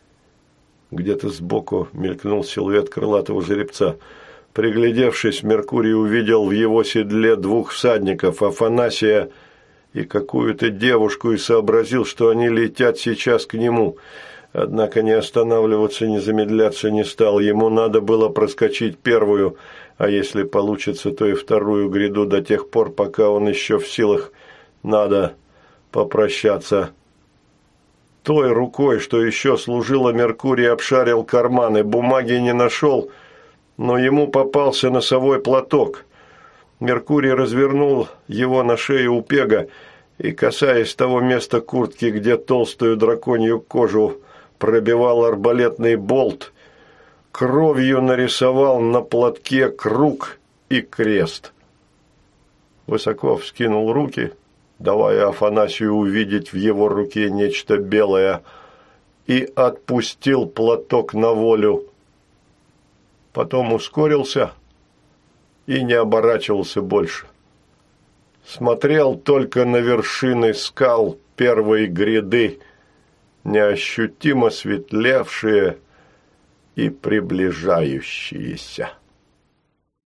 Где-то сбоку мелькнул силуэт крылатого жеребца. Приглядевшись, Меркурий увидел в его седле двух всадников, Афанасия и какую-то девушку, и сообразил, что они летят сейчас к нему. Однако не останавливаться, не замедляться не стал. Ему надо было проскочить первую, а если получится, то и вторую гряду до тех пор, пока он еще в силах. Надо попрощаться. Той рукой, что еще служила, Меркурий обшарил карманы, бумаги не нашел, но ему попался носовой платок. Меркурий развернул его на шее у Пега и, касаясь того места куртки, где толстую драконью кожу пробивал арбалетный болт, кровью нарисовал на платке круг и крест. Высоко вскинул руки, давая Афанасию увидеть в его руке нечто белое, и отпустил платок на волю. Потом ускорился и не оборачивался больше. Смотрел только на вершины скал первой гряды, неощутимо светлевшие и приближающиеся.